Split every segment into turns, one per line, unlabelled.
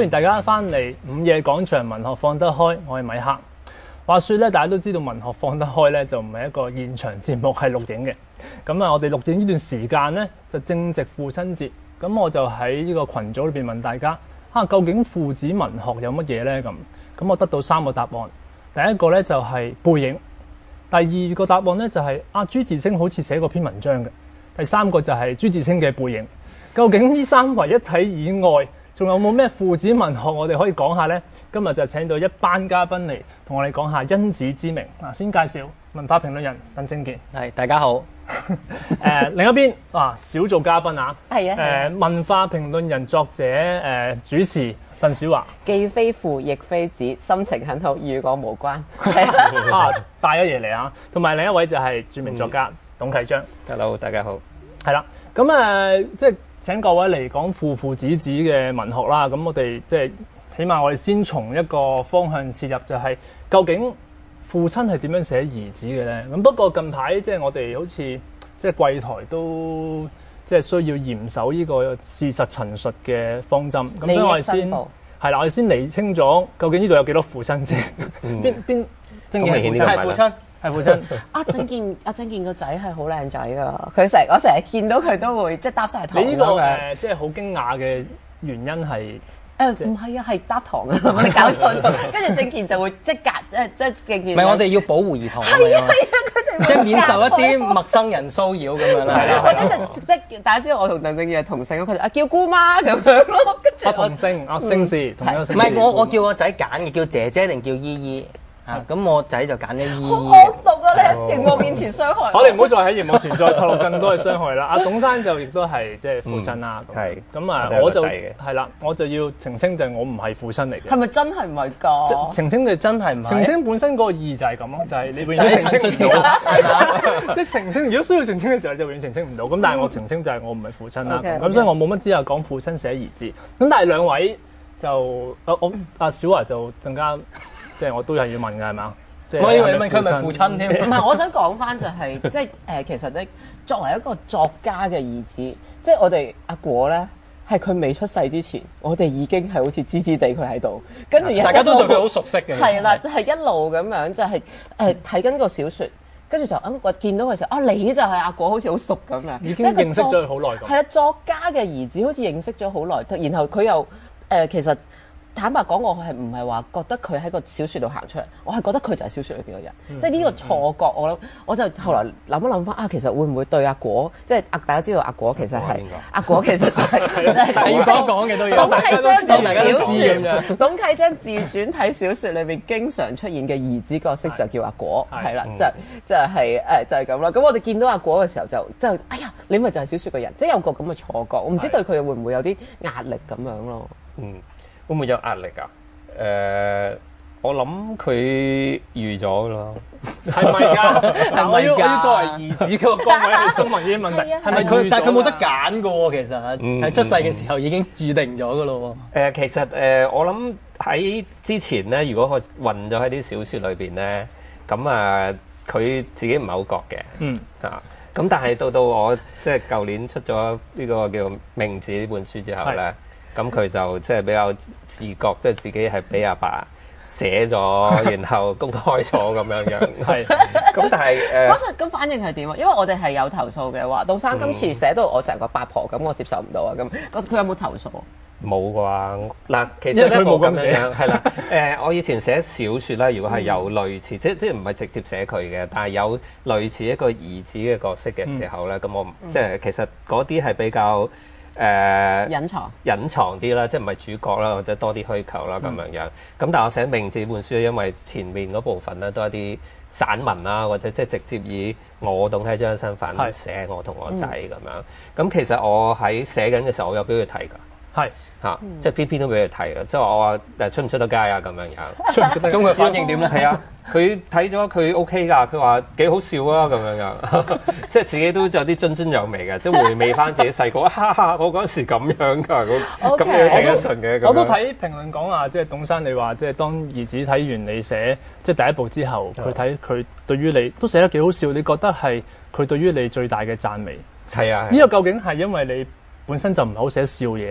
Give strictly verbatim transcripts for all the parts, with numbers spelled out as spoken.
歡迎大家翻嚟午夜廣場文學放得開，我係米克。話說咧，大家都知道文學放得開咧，就唔係一個現場節目，係錄影嘅。咁啊，我哋錄影呢段時間咧，就正值父親節。咁我就喺呢個群組裏邊問大家，啊，究竟父子文學有乜嘢咧？咁咁我得到三個答案。第一個咧就係背影，第二個答案咧就係啊朱自清好似寫過篇文章嘅，第三個就係朱自清嘅背影。究竟呢三位一體以外，仲有冇咩父子文學我哋可以講下呢？今日就請到一班嘉賓嚟同我哋講下因子之名。嗱，先介紹文化評論人鄧正健。
係，大家好。誒、
呃，另一邊啊，少做嘉賓啊。
係啊。誒、
呃，文化評論人、作者、誒、呃、主持鄧小華。
既非父亦非子，心情很好，與我無關。
啊，帶咗嘢嚟啊！同埋另一位就係著名作家、嗯、董啟章。
Hello， 大家好。
係啦，咁誒、呃，即係。請各位嚟講父父子子嘅文學啦，咁我哋即係起碼我哋先從一個方向切入，就係究竟父親係點樣寫兒子嘅咧？咁不過近排即係我哋好似即係櫃台都即係需要嚴守呢個事實陳述嘅方針，咁所以我哋先係啦，我哋先釐清咗究竟呢度有幾多父親先？邊邊正嘅父親係父親。係父親。
阿曾健，阿曾健個仔係好靚仔噶，佢成我成日見到佢都會即係搭晒堂。
你呢個誒即係好驚訝嘅原因係
誒唔係啊，係搭堂啊，我哋搞錯咗。跟住正健就會即隔誒即係正健。
唔係我哋要保護兒童。
係啊係啊，佢哋
即係免受一啲陌生人騷擾咁樣啦。
係啊，或者就即係大家知道我同鄧正健係同姓，佢就啊叫姑媽咁樣咯。
啊同姓啊姓氏同一個姓。
唔係我我叫個仔揀嘅，叫姐姐定叫姨姨。啊！咁我仔就揀咗姨姨。
好惡毒啊！你喺熒幕面前傷害我。
我哋唔好再喺熒幕前再透露更多嘅傷害啦。阿董生就亦都係即係父親啦。
係。
咁啊，我就係啦，我就要澄清就係我唔係父親嚟嘅。
係咪真係唔係㗎？
澄清就真係唔係。澄清本身嗰個意義就係咁咯，就係你永遠澄清唔到。即係澄清，如果需要澄清嘅時候就永遠澄清唔到。咁但係我澄清就係我唔係父親啦。咁所以我冇乜資格講父親寫兒子。咁但係兩位就啊我阿小華就更加。即係我都係要問㗎，係嘛？即係
我以為你問佢係咪父親添。
唔係，我想講翻就係、是，即係誒，其實咧，作為一個作家嘅兒子，即係我哋阿果咧，係佢未出世之前，我哋已經係好似知知地佢喺度，跟住
大家都對佢好熟悉嘅。
係啦，就係、是、一路咁樣，就係誒睇緊個小説，跟住就咁我見到佢時候，啊你就係阿果，好似好熟咁樣，
已經認識咗佢好耐咁。
係啊，作家嘅兒子好似認識咗好耐，然後佢又誒、呃、其實。坦白講，我係唔係話覺得佢喺個小説度行出嚟，我係覺得佢就係小説裏邊嘅人，嗯、即係呢個錯覺。我諗，我就後來諗一諗翻啊，其實會唔會對阿果，即係阿大家知道阿果其實係阿果其實就係係要講講嘅都要。董啟章嘅小説，董啟章自傳體小説裏邊經常出現嘅兒子角色就叫阿果，係啦，就就係誒就係咁啦。咁我哋見到阿果嘅時候就即係哎呀，你咪就係小説嘅人，即係有個咁嘅錯覺。我唔知對佢會唔會有啲壓力咁樣咯。
嗯。會唔會有壓力啊？誒、呃，我諗佢預咗咯，
係咪㗎？係咪要要作為兒子嗰個崗位去詢問呢啲問題？係咪佢？
但係佢冇得揀㗎喎，其實喺、嗯、出世嘅時候已經註定咗㗎咯喎。誒、
呃，其實誒、呃，我諗喺之前咧，如果我混咗喺啲小説裏邊咧，咁啊，佢自己唔係好覺嘅。嗯啊，咁但係到到我即係舊年出咗呢個叫《命子》呢本書之後咧。咁佢就即係比較自覺，即係自己係俾阿爸寫咗，然後公開咗咁樣樣。係。咁但係誒，
嗰陣咁反應係點啊？因為我哋係有投訴嘅話，杜生今次寫到我成個八婆咁，我接受唔到啊！咁，佢有冇投訴？
冇啩嗱，其實咧冇咁樣係啦。誒，我以前寫小説咧，如果係有類似，即即唔係直接寫佢嘅，但係有類似一個兒子嘅角色嘅時候咧，咁我即係其實嗰啲係比較。誒、呃、
隱藏
隱藏啲啦，即係唔係主角啦，或者多啲虛構啦咁樣樣。咁、嗯、但係我寫《命子》本書，因為前面嗰部分咧都係啲散文啦，或者即係直接以我董啟章身份寫我同我仔咁樣。咁、嗯、其實我喺寫緊嘅時候，我有俾佢睇㗎。係。嚇！即係篇篇都俾佢睇嘅，即係我話誒出唔出得街啊咁樣樣，出唔出得？
咁佢反應點咧？
係啊，佢睇咗佢 OK 㗎，佢話幾好笑啊咁樣樣，即係自己都有啲津津有味嘅，即係回味翻自己細個，哈哈！我嗰陣時咁樣㗎，咁咁樣睇得順嘅。
我都睇評論講話，即係董生你話，即係當兒子睇完你寫即係第一部之後，佢睇佢對於你都寫得幾好笑，你覺得係佢對於你最大嘅讚美？
係啊。
呢個究竟係因為你本身就唔係好寫笑嘢啊？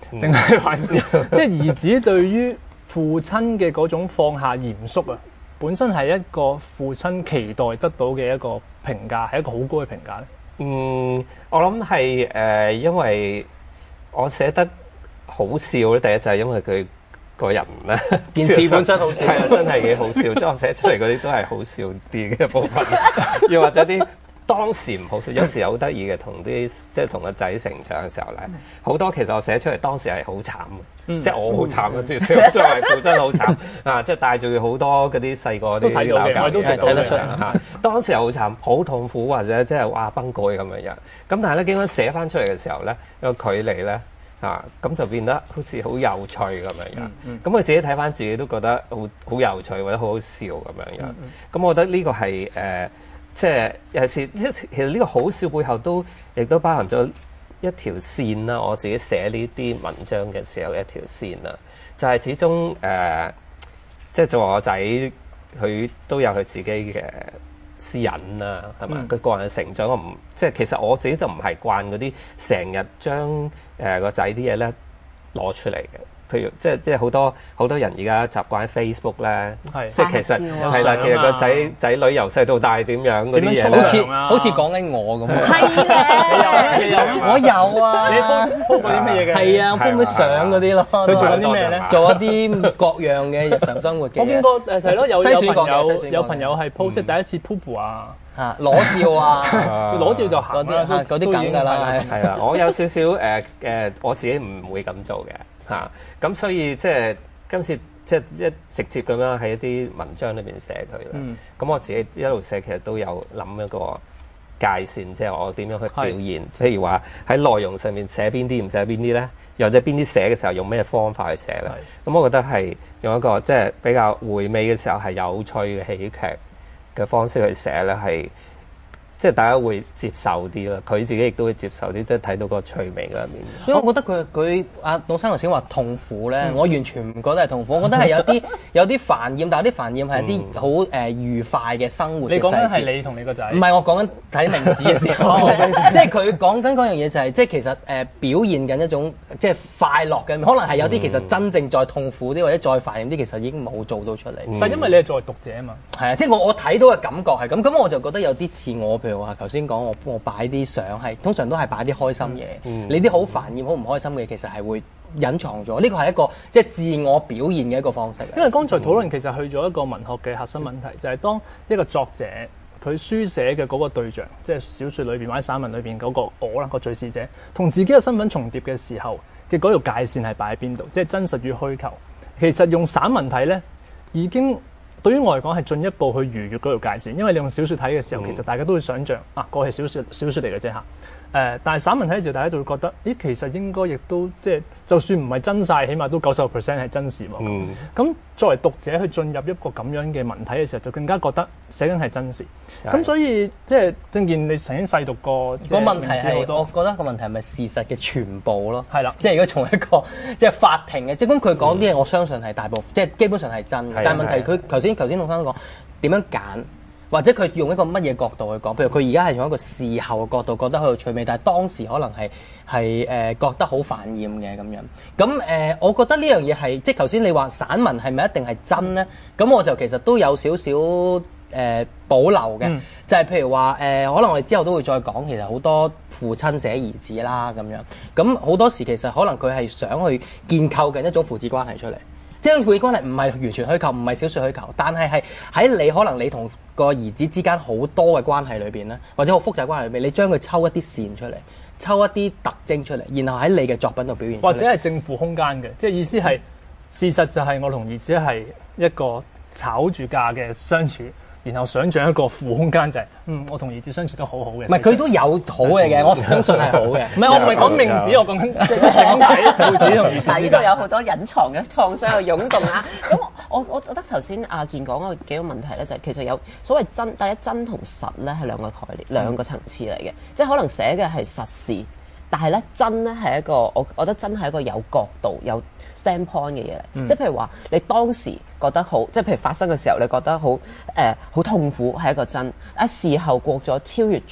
定係還是即係兒子對於父親嘅嗰種放下嚴肅啊，本身係一個父親期待得到嘅一個評價，係一個好高嘅評價咧？
嗯，我諗係誒，因為我寫得好笑咧，第一就係因為佢個人咧，
件事本身好笑，
係啊，真係幾好笑。即係我寫出嚟嗰啲都係好笑啲嘅部分，又或者啲當時唔好笑，有時好得意嘅，同啲即係同個仔成長嘅時候咧，好多其實我寫出嚟當時係好慘嘅，嗯、即係我好慘嘅，即係作為父親好慘啊！即係帶住好多嗰啲細個啲鬧交，
都睇得出
嚇。當時係好慘，好痛苦或者即係哇崩潰咁樣樣。咁但係咧，經過寫翻出嚟嘅時候咧，個距離咧。啊，咁就變得好似好有趣咁樣樣。咁佢、嗯嗯、自己睇翻自己都覺得好好有趣或者好好笑咁樣樣。咁、嗯嗯、我覺得呢個係誒、呃，即係有時即其實呢個好笑背後都亦都包含咗一條線啦。我自己寫呢啲文章嘅時候嘅一條線啦，就係、是、始終誒、呃，即係做我仔佢都有佢自己嘅私隱啦，係嘛？佢、嗯、個人嘅成長，我唔即係其實我自己就唔係慣嗰啲成日將誒個仔啲嘢咧攞出嚟嘅。譬如即係即係好多好多人而家習慣喺 Facebook 咧，即係其實係啦，其實個仔仔女由細到大點樣嗰啲嘢，
好似好似講緊我咁啊！
係
咧，
我有啊！
你 po po 過啲乜嘢嘅？
係啊 po 啲相嗰啲咯。
佢做緊啲咩咧？
做一啲各樣嘅日常生活嘅。
我見過誒係咯，有有朋友有朋友係 po 即係第一次 poop 啊！
嚇裸照啊，
裸照就行啦，
嗰啲梗㗎啦，
係啦。我有少少誒誒，我自己唔會咁做嘅。嚇咁、啊、所以即係今次即係一直接咁樣喺一啲文章裏邊寫佢啦。咁、嗯、我自己一路寫其實都有諗一個界線，即係我點樣去表現。是譬如話喺內容上面寫邊啲，唔寫邊啲咧，又或者邊啲寫嘅時候用咩方法去寫咧。咁是我覺得係用一個即係比較回味嘅時候係有趣嘅喜劇嘅方式去寫咧，係。即係大家會接受啲啦，佢自己亦都會接受啲，即係睇到個趣味嗰一面。
所以我覺得佢佢阿董生頭先話痛苦咧，嗯、我完全唔覺得係痛苦，我覺得係有啲有啲煩厭，但係啲煩厭係一啲好誒愉快嘅生活嘅細節。你講緊係
你同你個仔？
唔係，我講緊睇明子嘅時候，即係佢講緊嗰樣嘢就係、是，即係其實誒、呃、表現緊一種即係快樂嘅，可能係有啲其實真正再痛苦啲或者再煩厭啲，其實已經冇做到出嚟。
嗯、但係因為你係作為讀者啊嘛，
係啊，即係我我睇到嘅感覺係咁，咁我就覺得有啲似我。譬如話頭先講我我擺啲相係通常都係擺啲開心嘢，嗯、你啲好煩厭、好唔開心嘅其實係會隱藏咗。呢個係一個即係自我表現嘅一個方式。
因為剛才討論其實去咗一個文學嘅核心問題，就係、是、當一個作者佢書寫嘅嗰個對象，即係小説裏邊或者散文裏邊嗰個我啦、個敘事者，同自己嘅身份重疊嘅時候嘅嗰條界線係擺喺邊度？即係真實與虛構。其實用散文睇咧，已經。對於我嚟講係進一步去逾越嗰條界線，因為你用小説睇嘅時候，其實大家都會想像啊，個係小説小説嚟嘅啫嚇。誒、呃，但係散文睇嘅時候，大家就會覺得，咦，其實應該亦都即係，就算唔係真晒，起碼都九十個 percent 係真實喎。咁、嗯、作為讀者去進入一個咁樣嘅文體嘅時候，就更加覺得寫緊係真實。咁的所以即係正見你曾經細讀過個
問題係，我覺得個問題係咪事實嘅全部咯？係啦
的，
即係如果從一個即係法庭嘅，即係咁佢講啲嘢，我相信係大部分，即係基本上係真嘅。的但係問題佢頭先頭先董生都講點樣揀？或者佢用一個乜嘢角度去講？譬如佢而家係用一個事後嘅角度，覺得好有趣味，但係當時可能係係誒覺得好煩厭嘅咁樣。咁誒、呃，我覺得呢樣嘢係即係頭先你話散文係咪一定係真咧？咁我就其實都有少少誒保留嘅，嗯、就係譬如話誒、呃，可能我哋之後都會再講，其實好多父親寫兒子啦咁樣。咁好多時其實可能佢係想去建構緊一種父子關係出嚟。即係父子關係唔係完全虛構，唔係小説虛構，但係係喺你可能你同個兒子之間好多嘅關係裏邊咧，或者好複雜關係裏邊，你將佢抽一啲線出嚟，抽一啲特徵出嚟，然後喺你嘅作品度表現出嚟。
或者係正負空間嘅，即係意思係事實就係我同兒子係一個炒住價嘅相處。然後想像一個負空間就係、是，嗯，我同兒子相處得好好嘅。
唔係佢都有好嘅嘅，我相信係好嘅。
唔係我唔係講命子，我講緊即係整體父子同兒子。
但係呢度有好多隱藏嘅創傷嘅湧動啊！咁我我覺得頭先阿健講嗰幾個問題咧，就係其實有所謂真，第一真同實咧係兩個概念、兩個層次嚟嘅，即係可能寫嘅係實事。但係咧，真咧係一個，我我覺得真係一個有角度、有 standpoint 嘅嘢嚟。嗯、即係譬如話，你當時覺得好，即係譬如發生嘅時候，你覺得好誒好痛苦，係一個真。啊，事後過咗、超越咗，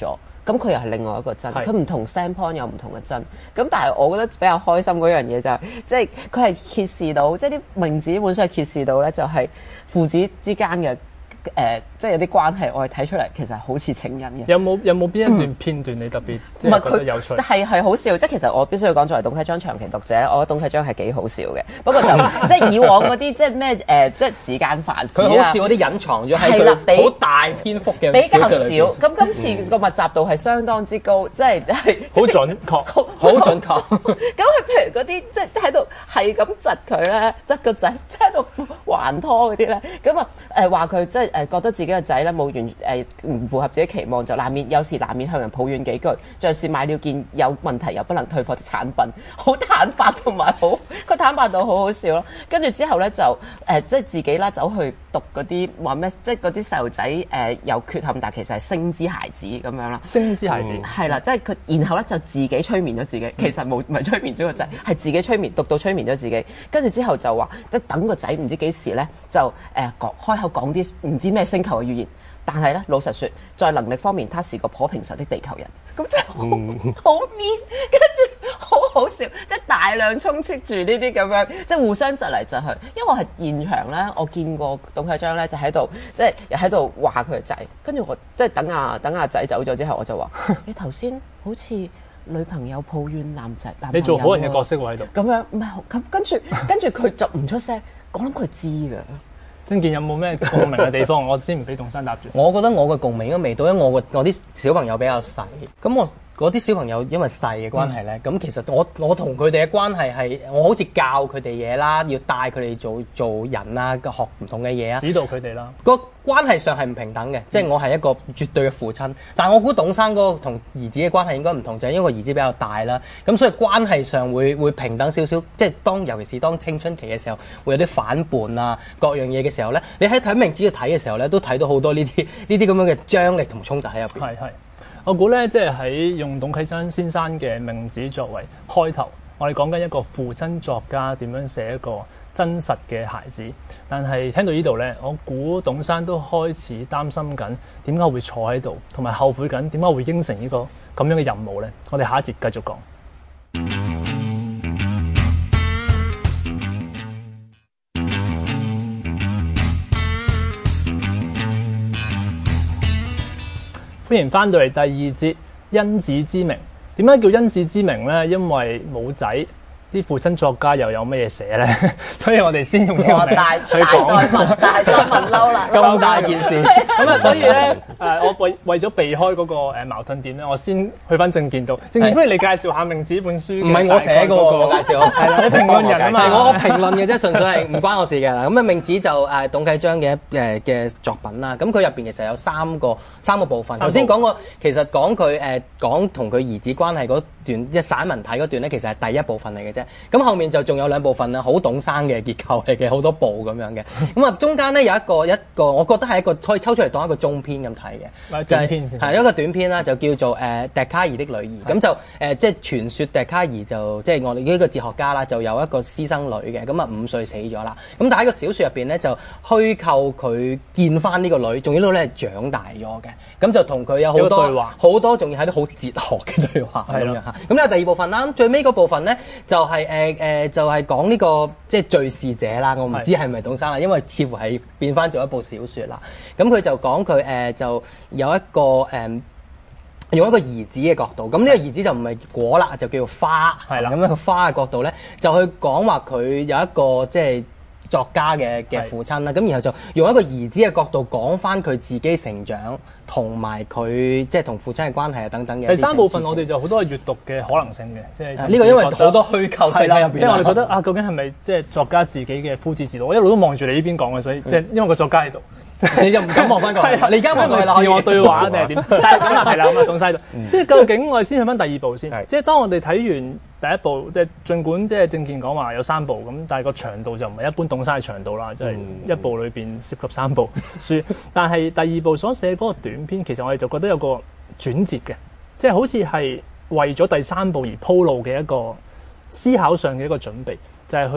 咁佢又係另外一個真，
係
佢唔同 standpoint 有唔同嘅真。咁但係我覺得比較開心嗰樣嘢就係、是，即係佢係揭示到，即係啲名字本書係揭示到咧，就係父子之間嘅。誒、呃，即係有啲關係，我哋睇出嚟其實好似情人嘅。
有冇有冇邊一段片段你特別即係覺得有趣？
係係好笑，即係其實我必須要講，作為董啟章長期讀者，我覺得董啟章係幾好笑嘅。不過就即係以往嗰啲即係咩誒，即係時間繁事
佢好笑嗰啲隱藏咗喺佢好大篇幅嘅
比較少。咁今次個密集度係相當之高，即係係
好準確，
好準確。
咁佢譬如嗰啲即係喺度係咁窒佢咧，窒個仔，即係喺度還拖嗰啲咧，咁啊誒話佢即係。誒覺得自己嘅仔咧冇完誒唔符合自己期望，就難免有時難免向人抱怨幾句，像是買了件有問題又不能退貨的產品，好坦白同埋好，佢坦白到好好笑咯。跟住之後咧就誒、呃、即係自己啦走去讀嗰啲話咩，即係嗰啲細路仔誒有缺陷，但其實係星之孩子咁樣啦。
星之孩子
係啦、嗯，即係佢然後咧就自己催眠咗自己，其實冇唔係催眠咗個仔，係自己催眠讀到催眠咗自己，跟住之後就話即係等個仔唔知幾時咧就誒講、呃、開口講啲唔知咩星球嘅語言，但係咧老實說，在能力方面，他是個頗平常的地球人，咁真係好好 mean，跟住好好笑，即係大量充斥住呢啲咁樣，即係互相窒嚟窒去。因為我係現場咧，我見過董啟章咧就喺度，即係又喺度話佢個仔，跟住我即係等阿等阿仔走咗之後，我就話你頭先好似女朋友抱怨男仔，男朋友你
做好人嘅角色喎喺度，
咁樣唔係咁，跟住跟住佢就唔出聲，我諗佢知㗎。
曾健有冇咩共鳴嘅地方？我先唔俾董生答住。
我覺得我嘅共鳴應該未到，因為我個我啲小朋友比較細，咁我嗰啲小朋友因為細嘅關係咧，咁、嗯、其實我我同佢哋嘅關係係我好似教佢哋嘢啦，要帶佢哋做做人啊，學唔同嘅嘢啊，
指導佢哋啦。
個關係上係唔平等嘅，即係我係一個絕對嘅父親，但係我估董生嗰個同兒子嘅關係應該唔同，就係因為個兒子比較大啦，咁所以關係上會會平等少少，即係當尤其是當青春期嘅時候，會有啲反叛啊各樣嘢嘅時候咧，你喺睇明子去睇嘅時候咧，都睇到好多呢啲呢啲咁樣嘅張力同衝突喺入邊。
係係。我估咧，即係喺用董啟章先生嘅命子作為開頭，我哋講緊一個父親作家點樣寫一個真實嘅孩子。但係聽到呢度咧，我估董生都開始擔心緊點解會坐喺度，同埋後悔緊點解會應承呢個咁樣嘅任務咧。我哋下一節繼續講。歡迎翻到嚟第二節因子之名。點解叫因子之名咧？因為冇仔，啲父親作家又有乜嘢寫咧？所以我哋先用呢個名去講。
大再問，大再問嬲啦！
咁大件事，
咁啊，所以咧誒，我為為咗避開嗰個誒矛盾點咧，我先去翻正見度。正見，不如你介紹下命子本書。
唔係我寫嘅喎，我介紹。
係啦，你評論人啊嘛。
係我評論嘅啫，純粹係唔關我事嘅啦。咁啊，命子就誒董啟章嘅誒嘅作品啦。咁佢入邊其實有三個三個部分。頭先講過，其實講佢誒講同佢兒子關係嗰段，即係散文體嗰段咧，其實係第一部分嚟嘅啫。咁後面就仲有兩部分啦，好董生嘅結構嚟嘅，好多部咁樣嘅。咁啊，中間咧有一個一個，我覺得係一個可以抽出嚟當一個中篇咁睇嘅，就係係一個短篇啦，就叫做誒、呃、笛卡爾的女兒。咁就誒、呃、即係傳說笛卡爾就即係我哋呢個哲學家啦，就有一個私生女嘅，咁啊五歲死咗啦。咁但係喺個小説入邊咧，就虛構佢見翻呢個女，仲要呢個咧係長大咗嘅。咁就同佢有好多好多，仲要係啲好哲學嘅對話咁樣嚇。咁有第二部分啦，咁最尾嗰部分咧就係誒誒就係、是、講呢、這個即係敘事者啦。我唔知係咪董生啦，因為似乎係變翻做一部小説啦。咁佢就講佢誒就有一個誒、呃、用一個兒子嘅角度。咁呢個兒子就唔係果啦，就叫做花。係啦，咁樣個花嘅角度咧，就去講話佢有一個即係作家嘅嘅父親啦。咁然後就用一個兒子嘅角度講翻佢自己成長，同埋佢即係同父親嘅關係啊等等嘅。
第三部分我哋就好多閱讀嘅可能性嘅，即係
呢個因為好多虛構性喺入邊。
即係我哋覺得啊，究竟係咪即係作家自己嘅夫子自道？我一路都望住你呢邊講嘅，所以即係、嗯、因為個作家喺度。
你就唔敢望翻過嚟，你而家望過嚟啦，
自我對話定係點？但係咁啊，係啦，咁啊，董生喺度。即係究竟我哋先去翻第二步先。即係當我哋睇完第一部，即係儘管即係正見講話有三部咁，但係個長度就唔係一般董生嘅長度啦，即係一部裏邊涉及三部書。但係第二部所寫嗰個短篇，其實我哋就覺得有個轉折嘅，即係好似係為咗第三部而鋪路嘅一個思考上嘅一個準備，就係去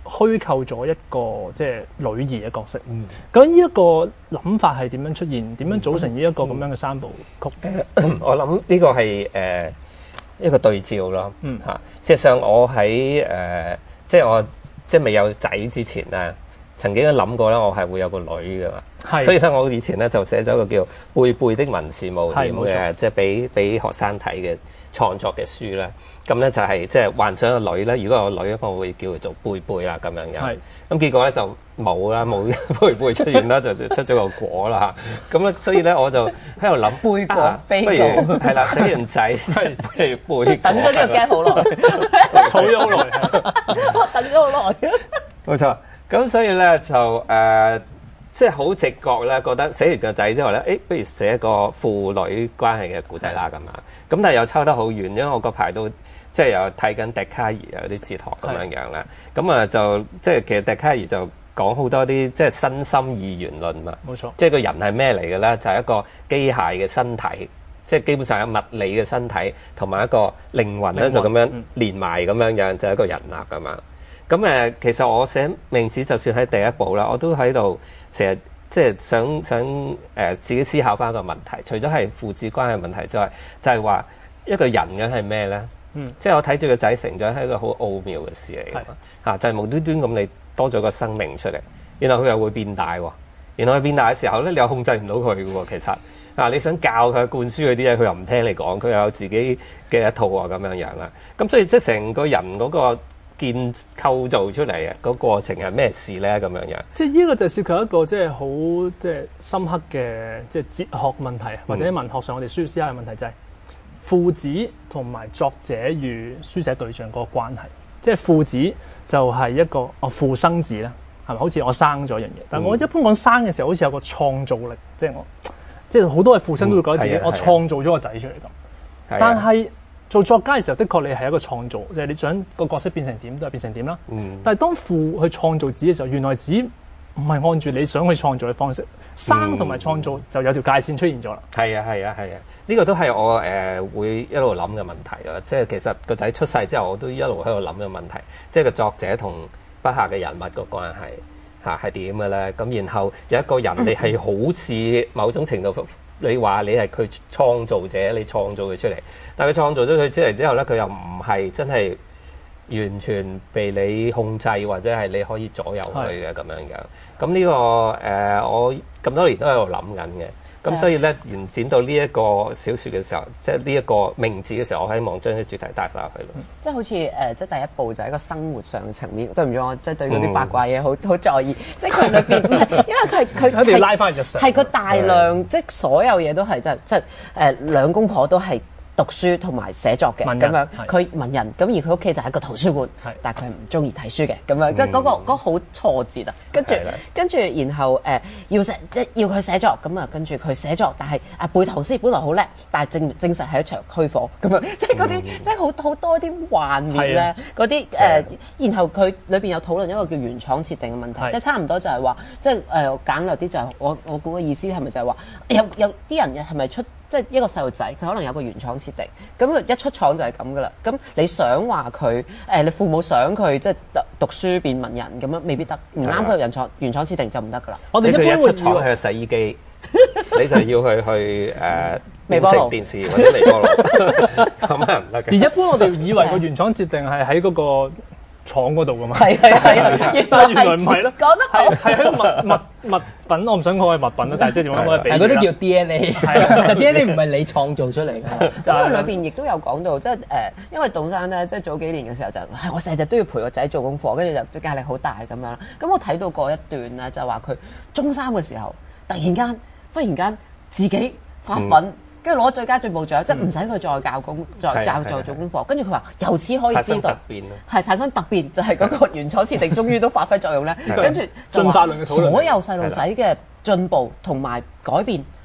虛構咗一個即係女兒嘅角色。嗯，咁呢一個諗法係點樣出現？點樣組成呢一個咁樣嘅三部曲？
嗯、我諗呢個係誒、呃、一個對照咯。嗯嚇，事實上我喺誒、呃、即係我即係未有仔之前咧，曾經都諗過咧，我係會有個女㗎嘛。係，所以咧我以前咧就寫咗個叫《貝貝的文字冒險》嘅，即係俾俾學生睇嘅創作嘅書啦。咁咧就係即係幻想個女咧，如果有個女咧，我會叫佢做貝貝啦咁樣樣。係。咁結果咧就冇啦，冇貝貝出現啦，就就出咗個果啦嚇。咁咧所以咧我就喺度諗貝果，不如係啦，寫完仔係貝。
等咗呢個 get 好耐，
儲咗好耐，
我等咗好耐。
冇錯。咁所以咧就誒、呃，即係好直覺咧，覺得寫完個仔之後咧，誒，不如寫一個父女關係嘅故仔啦咁啊。咁但係又抽得好遠，因為我嗰排都即係又睇緊笛卡爾啊嗰啲哲學咁樣樣啦。咁啊就即係其實笛卡爾就講好多啲即係身心二元論嘛。冇錯。即係個人係咩嚟嘅咧？就係、是、一個機械嘅身體，即係基本上係物理嘅身體同埋一個靈魂咧，就咁樣連埋咁樣樣，就係一個人啦咁樣。咁誒，其實我寫命子，就算喺第一部啦，我都喺度成日即係想想誒、呃、自己思考翻一個問題，除咗係父子關係問題之外，就係、是、話一個人嘅係咩咧？嗯，即係我睇住個仔成長係一個好奧妙嘅事嚟㗎嘛嚇，就係、是、無端端咁你多咗個生命出嚟，然後佢又會變大喎，然後佢變大嘅時候咧，你又控制唔到佢嘅喎，其實啊，你想教佢灌輸佢啲嘢，佢又唔聽你講，佢又有自己嘅一套啊咁樣樣啦，咁所以即係成個人嗰、那個。建構造出嚟嘅嗰過程係咩事咧？咁樣樣，
即係呢個就涉及一個即係好即係深刻嘅即係哲學問題，或者喺文學上我哋需要思考嘅問題就係父子同埋作者與書寫對象嗰個關係。即係父子就係一個哦父生子啦，係咪？好似我生咗樣嘢，但係我一般講生嘅時候，好似有個創造力，即係我即係好多嘅父親都會覺得自己、嗯、我創造咗個仔出嚟咁，但係。做作家嘅時候，的確你係一個創造，即係你想個角色變成點都係變成點啦。嗯。但係當父去創造子嘅時候，原來子唔係按住你想去創造嘅方式，生同埋創造就有條界線出現咗啦。
係啊係啊係啊，呢個都係我誒、呃、會一路諗嘅問題啦。即係其實個仔出世之後，我都一路喺度諗嘅問題，即係個作者同筆下嘅人物個關係嚇係點嘅咧？咁然後有一個人你係好似某種程度。你話你係佢創造者，你創造佢出嚟，但係佢創造咗佢出嚟之後咧，佢又唔係真係完全被你控制，或者係你可以左右佢嘅咁樣樣。咁呢、呢個誒、呃，我咁多年都喺度諗緊嘅。咁所以咧，延展到呢一個小説嘅時候，即係呢一個名字嘅時候，我希望將啲主題帶翻去咯。
即係好似誒、呃，即係第一步就係一個生活上嘅層面。對唔住，我即係對嗰啲八卦嘢好好在意。即係佢裏邊，因為佢係佢
一定要拉翻日常，
係佢大量，即係所有嘢都係即係即係誒兩公婆都係。讀書同埋寫作嘅咁樣，佢文人咁而佢屋企就係一個圖書館，但係佢係唔中意睇書嘅咁樣，即係嗰個嗰個好挫折啊！跟住跟住，然後誒、呃、要寫即係要佢寫作咁啊，跟住佢寫作，但係啊背唐詩本來好叻，但係正正實係一場虛火咁樣，即係嗰啲即係好好多啲幻滅咧，嗰啲誒，然後佢裏邊有討論一個叫原廠設定嘅問題，即係差唔多就係話，即係誒簡略啲就係我我估嘅意思係咪就係話有有啲人係咪出？即係一個細路仔，佢可能有個原廠設定，咁佢一出廠就係咁噶啦。咁你想話佢誒，你父母想佢即係讀書變文人咁樣，未必得，唔啱佢原廠原廠設定就唔得噶啦。
我哋一般會
出廠係洗衣機，你就要去去誒微波爐、電視或者微波爐，咁係唔得嘅。
而一般我哋以為個原廠設定係喺嗰個廠嗰度噶嘛，
係係係，
但原來唔係咯，
講得好，
係係喺物物物品，我唔想講係物品啦，但係即係點講咧？
係嗰啲叫 D N A， 但 D N A 唔係你創造出嚟嘅。
咁佢裏邊亦都有講到，即係誒，因為董生咧，即係早幾年嘅時候就係我成日都要陪個仔做功課，跟住就即係壓力好大咁樣。咁我睇到過一段咧，就係話佢中三嘅時候，突然間忽然間自己發奮。嗯跟住攞最佳進步獎，嗯、即係唔使佢再教功，再教再做功課。跟住佢話由此可以知道，係產生突變，就係、是、嗰個原廠設定終於都發揮作用咧。跟住就話所有細路仔嘅進步同埋改變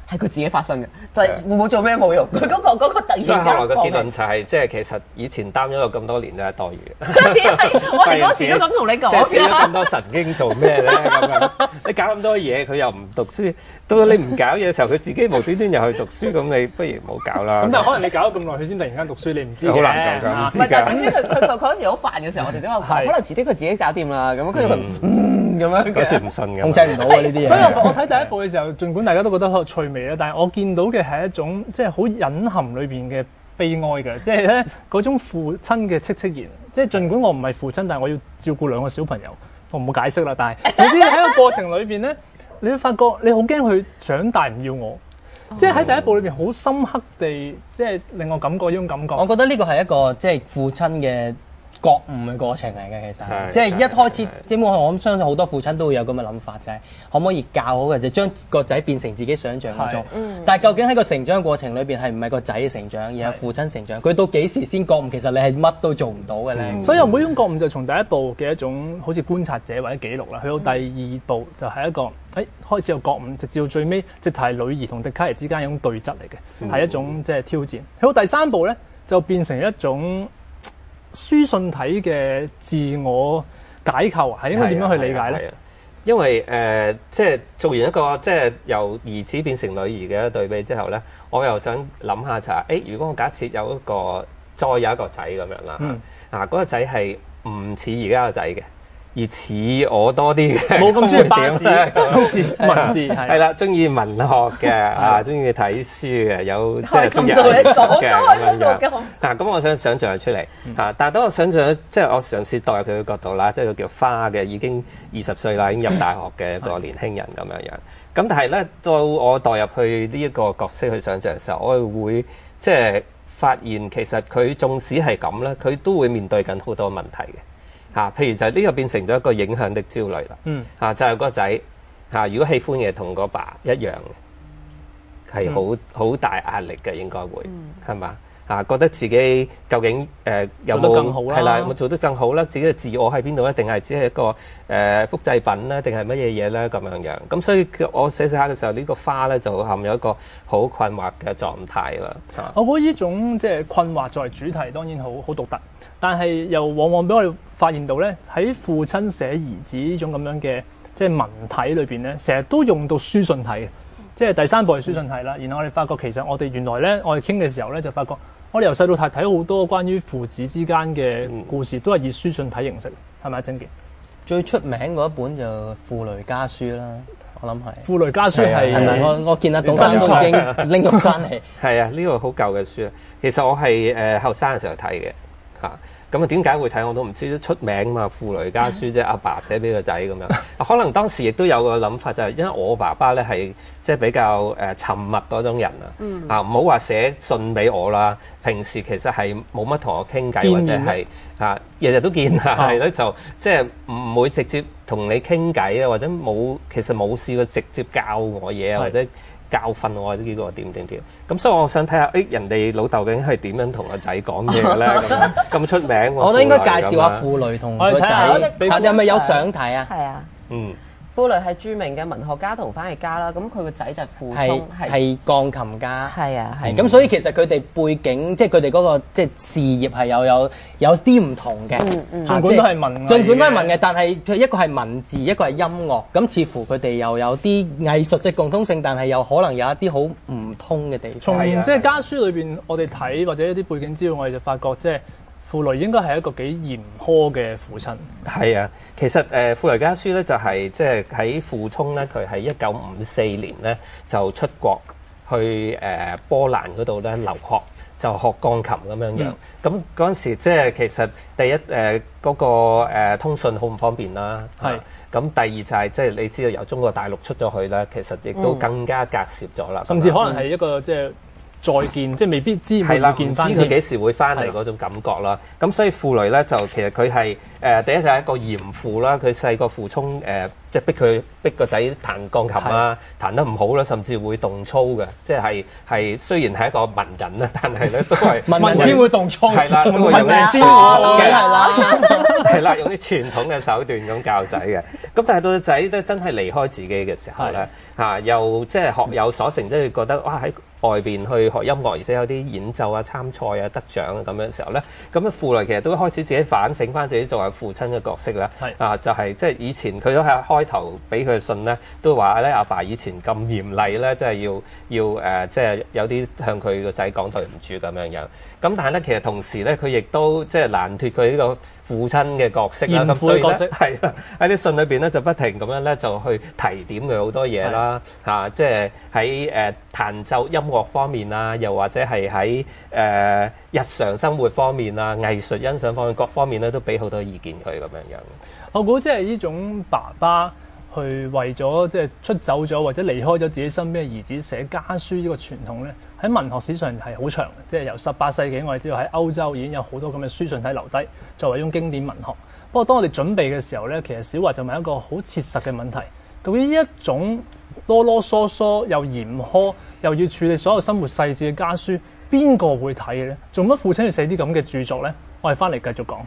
係佢自己發生嘅，就係父母做咩冇用，佢嗰個嗰個突然間
所以後來嘅
放棄
結論就係，即係其實以前擔咗咁多年都係多餘嘅。
我哋嗰時都咁同你講
即係寫咗咁
㗎。
多神經做咩咧？咁樣你搞咁多嘢，佢又唔讀書，到你唔搞嘢嘅時候，佢自己無端端又去讀書，咁你不如唔好搞啦。
咁但係可能你搞咗咁耐，佢先突然間讀書，你唔知嘅。
好難搞㗎唔知
唔係，但係總之佢佢佢嗰時好煩嘅時候，我哋都有講，
係
可能遲啲佢自己搞掂啦。咁佢就嗯咁樣
嗰時
嘅。
唔信嘅，
控制唔到啊呢啲嘢。
所以我我睇第一部嘅時候，儘管大家都覺得好趣味啦，但係我見到嘅係一種即係好隱含裏邊嘅悲哀嘅，即係咧嗰種父親嘅戚戚然。即係儘管我唔係父親，但係我要照顧兩個小朋友，我唔好解釋啦。但係總之喺個過程裏邊咧，你會發覺你好驚佢長大唔要我。即係喺第一部裏邊好深刻地，即係令我感覺呢種感覺。
我覺得呢個係一個即係父親嘅覺悟嘅過程嚟嘅，其實
係
即係一開始
係，
基本我諗相信好多父親都會有咁嘅諗法，就係、可唔可以教好嘅，就將個仔變成自己想像嗰種。但係究竟喺個成長過程裏邊係唔係個仔嘅成長，而係父親成長？佢到幾時先覺悟？其實你係乜都做唔到嘅咧。
所以我每種覺悟就從第一部嘅一種好似觀察者或者記錄啦，去到第二部就係一個誒、哎、開始有覺悟，直至到最尾，直頭係女兒同笛卡兒之間有種對質嚟嘅，係、嗯、一種即係挑戰。去到第三部咧，就變成一種書信體嘅自我解構，係應該點樣去理解咧？
因為誒、呃，即係做完一個即係由兒子變成女兒嘅一對比之後咧，我又想諗下就係、是，誒、欸，如果我假設有一個再有一個仔咁樣啦，嗯、啊，嗰、那個仔係唔似而家個仔嘅。而似我多啲嘅，
冇咁中意巴士，中意文字
係啦，中意文學嘅啊，中意睇書嘅，有即係中意
到你講都
嘅
開心到嘅。
嗱，咁我想想像出嚟嚇，但係當我想像即係我嘗試代入佢嘅角度啦，即係個叫花嘅已經二十歲啦，已經入大學嘅一個年輕人咁樣樣。咁但係咧，到我代入去呢一個角色去想像嘅時候，我係會即係發現其實佢縱使係咁咧，佢都會面對緊好多問題嘅。嚇、啊，譬如就係呢個變成咗一個影響的焦慮啦。嗯。嚇、啊，就係、是、個仔嚇，如果喜歡嘅同個爸一樣嘅，係好好大壓力嘅，應該會係嘛？嚇、啊，覺得自己究竟誒、呃、有冇係啦，有冇做得更好咧？自己嘅自我喺邊度咧？定係只係一個誒、呃、複製品咧？定係乜嘢嘢咧？咁樣樣。咁所以我寫寫下嘅時候，呢、這個花咧就陷入一個好困惑嘅狀態啦。嚇、啊，
我覺得呢種即係困惑作為主題，當然好好獨特。但係又往往俾我哋發現到咧，喺父親寫兒子呢種咁樣嘅即係文體裏邊咧，成日都用到書信體嘅，即係第三部係書信體啦。然後我哋發覺其實我哋原來咧，我哋傾嘅時候咧，就發覺我哋由細到大睇好多關於父子之間嘅故事，都係以書信體形式，係咪啊？曾健
最出名嗰一本就《傅雷家書》啦，我諗係《
傅雷家書》係
係咪？我我見阿董生都已經拎咗翻嚟。
係啊，呢、這個好舊嘅書啊。其實我係誒後生嘅時候睇嘅嚇。咁啊，點解會睇我都唔知，出名嘛，《傅雷家書》即係阿爸寫俾個仔咁樣。可能當時亦都有個諗法，就係因為我爸爸咧係即係比較誒、呃、沉默嗰種人啊。嗯、啊，唔好話寫信俾我啦，平時其實係冇乜同我傾偈，或者係啊日日都見啊，係咧、哦、就即係唔會直接同你傾偈啊，或者冇其實冇試過直接教我嘢啊，或者教訓我或者呢個點點點，咁所以我想睇下，誒人哋老豆究竟係點樣同個仔講嘢嘅咧？咁出名，
我都應該介紹下傅雷同個仔，有咪有相睇啊？
係啊，
嗯。
傅雷係著名嘅文學家同翻譯家啦，咁佢個仔就係傅聰，
係係鋼琴家，
係啊，
係咁，所以其實佢哋背景，即係佢哋嗰個即係事業係有有有啲唔同嘅。
嗯嗯，
儘管都係文，
儘管都係文嘅，但係一個係文字，一個係音樂，咁似乎佢哋又有啲藝術嘅共通性，但係又可能有一啲好唔通嘅地方。
從即係家書裏邊，我哋睇或者一啲背景資料，我哋就發覺即係。傅雷應該係一個幾嚴苛嘅父親。
係啊，其實誒《傅雷家書》咧就係即係喺傅聰咧，佢喺一九五四年咧就出國去誒、呃、波蘭嗰度咧留學，就學鋼琴咁樣樣。咁嗰陣時即係其實第一誒嗰、呃那個、呃、通訊好唔方便啦。係是。咁、啊、第二就係即係你知道由中國大陸出咗去咧，其實亦都更加隔涉咗啦。
嗯、甚至可能係一個即係。 再見，即係未必知會唔會見翻。
唔知佢幾時會翻嚟嗰種感覺啦。咁所以傅雷咧就其實佢係誒第一就係一個嚴父啦，佢細個傅聰誒即係逼佢逼個仔彈鋼琴啦，彈得唔好啦，甚至會動粗嘅，即係係雖然係一個文人啦，但係咧都係
文人先會動粗，
係啦，都會用啲傳統嘅係啦，係啦，用啲傳統嘅手段咁教仔嘅。咁但係到個仔咧真係離開自己嘅時候咧，嚇又即係學有所成，即係覺得哇喺外邊去學音樂，而且有啲演奏啊、參賽啊、得獎啊咁樣嘅時候咧，咁啊傅雷其實都開始自己反省翻自己作為父親嘅角色啦。啊，就係即係以前佢都係開頭俾佢嘅信咧，都話咧阿爸以前咁嚴厲咧，即係要要誒，即係有啲向佢個仔講對唔住咁樣樣。咁但係咧，其實同時咧，佢亦都即係難脫佢呢個父親嘅角色啦。咁所以咧，係啦，喺啲信裏邊咧就不停咁樣咧就去提點佢好多嘢啦。嚇，即係喺誒彈奏音樂方面啊，又或者係喺誒日常生活方面啊、藝術欣賞方面各方面咧，都俾好多意見佢咁樣樣。
我估即係呢種爸爸去為咗即係出走咗或者離開咗自己身邊嘅兒子寫家書呢個傳統咧，喺文學史上係好長嘅，即係由十八世紀我哋知道喺歐洲已經有好多咁嘅書信體留低，作為一種經典文學。不過當我哋準備嘅時候咧，其實小華就問一個好切實嘅問題：究竟呢一種囉囉嗦嗦又嚴苛又要處理所有生活細節嘅家書，邊個會睇嘅咧？做乜父親要寫啲咁嘅著作咧？我哋翻嚟繼續講。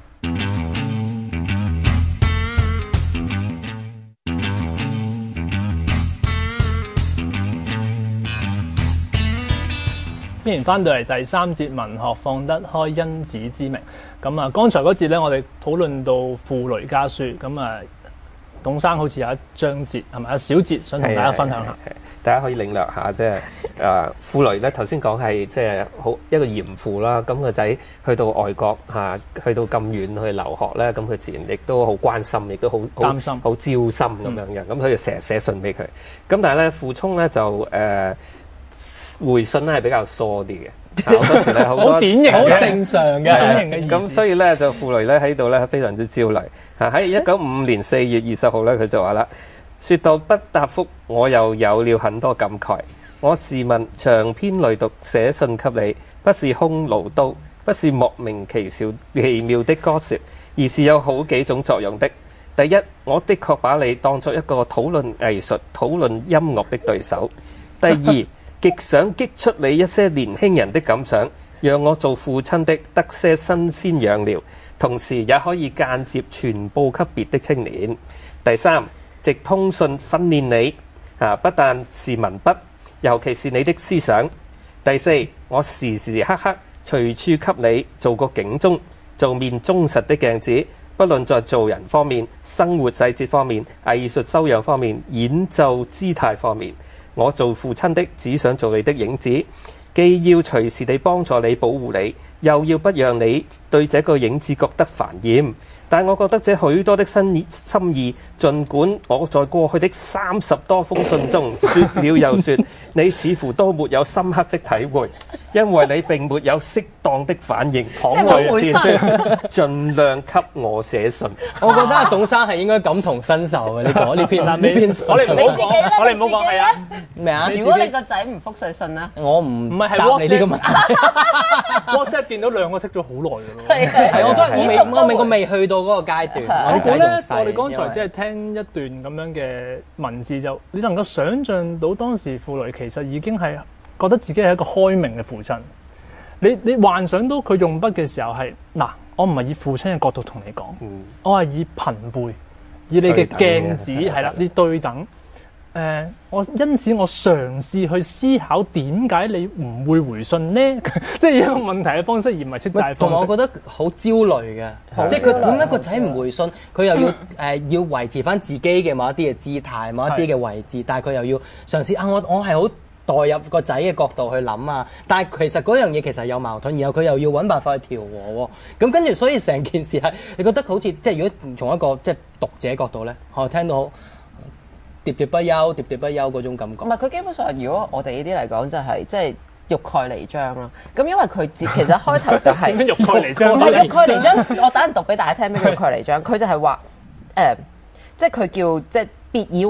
歡迎翻到嚟第三節文學放得開，因子之名。咁啊，剛才嗰節咧，我哋討論到傅雷家書。咁啊，董生好似有一章節係咪啊？小節想同大家分享下。
大家可以領略下，即係誒傅雷咧。頭先講係即係好一個嚴父啦。咁個仔去到外國嚇、啊，去到咁遠去留學咧，咁佢自然亦都好關心，亦都好擔心、好焦心咁樣樣。咁佢就成日寫信俾佢。咁但係咧，傅聰咧就誒。呃回信咧係比較疏啲嘅，好多時咧好多
典型、
好正常嘅。
咁所以咧就傅雷咧喺度咧非常之焦慮。嚇喺一九五五年四月二十號咧，佢就話啦：説到不答覆，我又有了很多感慨。我自問長篇累牘寫信給你，不是空嘮叨，不是莫名其妙奇妙的歌舌，而是有好幾種作用的。第一，我的確把你當作一個討論藝術、討論音樂的對手。第二，極想激出你一些年輕人的感想，讓我做父親的得些新鮮養料，同時也可以間接傳播給別的青年。第三，藉通訊訓練你，啊，不但是文筆，尤其是你的思想。第四，我時時刻刻隨處給你做個警鐘，做面忠實的鏡子，不論在做人方面、生活細節方面、藝術修養方面、演奏姿態方面。我做父親的只想做你的影子，既要隨時地幫助你保護你，又要不讓你對這個影子覺得煩厭。但我覺得這許多的心意，心意儘管我在過去的三十多封信中說了又說，你似乎都沒有深刻的體會，因為你並沒有適當的反應。
即係
是說，盡量給我寫信。
我覺得阿董生係應該感同身受嘅呢個呢篇呢篇。
我哋唔好講，我哋唔好講係啊。
咩啊？
如果你個仔唔覆碎信咧，
我唔
唔係係
答你呢個問題。
WhatsApp 見到兩個剔咗好耐嘅咯。
係係，我都我未我未我未去到嗰個階段。我啲仔仲細。
我哋剛才即係聽一段咁樣嘅文字，就你能夠想像到當時傅雷其實已經係覺得自己係一個開明嘅父親。你你幻想到佢用筆嘅時候係嗱，我唔係以父親嘅角度同你講，嗯、我係以朋輩，以你嘅鏡子係啦，你對等。誒、呃，我因此我嘗試去思考點解你唔會回信呢？即係一個問題嘅方式，而唔係斥責嘅方式。
同埋我覺得好焦慮嘅，即係佢點解個仔唔回信？佢又要誒、呃、要維持翻自己嘅某一啲嘅姿態、某一啲嘅位置，但係佢又要嘗試啊！我我係好代入個仔嘅角度去諗啊！但係其實嗰樣嘢其實有矛盾，然後佢又要揾辦法去調和喎。咁跟住，所以成件事係你覺得好似即係如果從一個即係讀者角度咧，我聽到。喋喋不休，喋喋不休嗰種感覺。
唔係佢基本上，如果我哋呢啲嚟講，就係即係欲蓋彌彰咯。咁因為佢其實開頭就係
欲蓋彌彰，
唔係欲蓋彌彰。我等陣讀俾大家聽咩叫欲蓋彌彰。佢就係話誒，即係佢叫即係別以為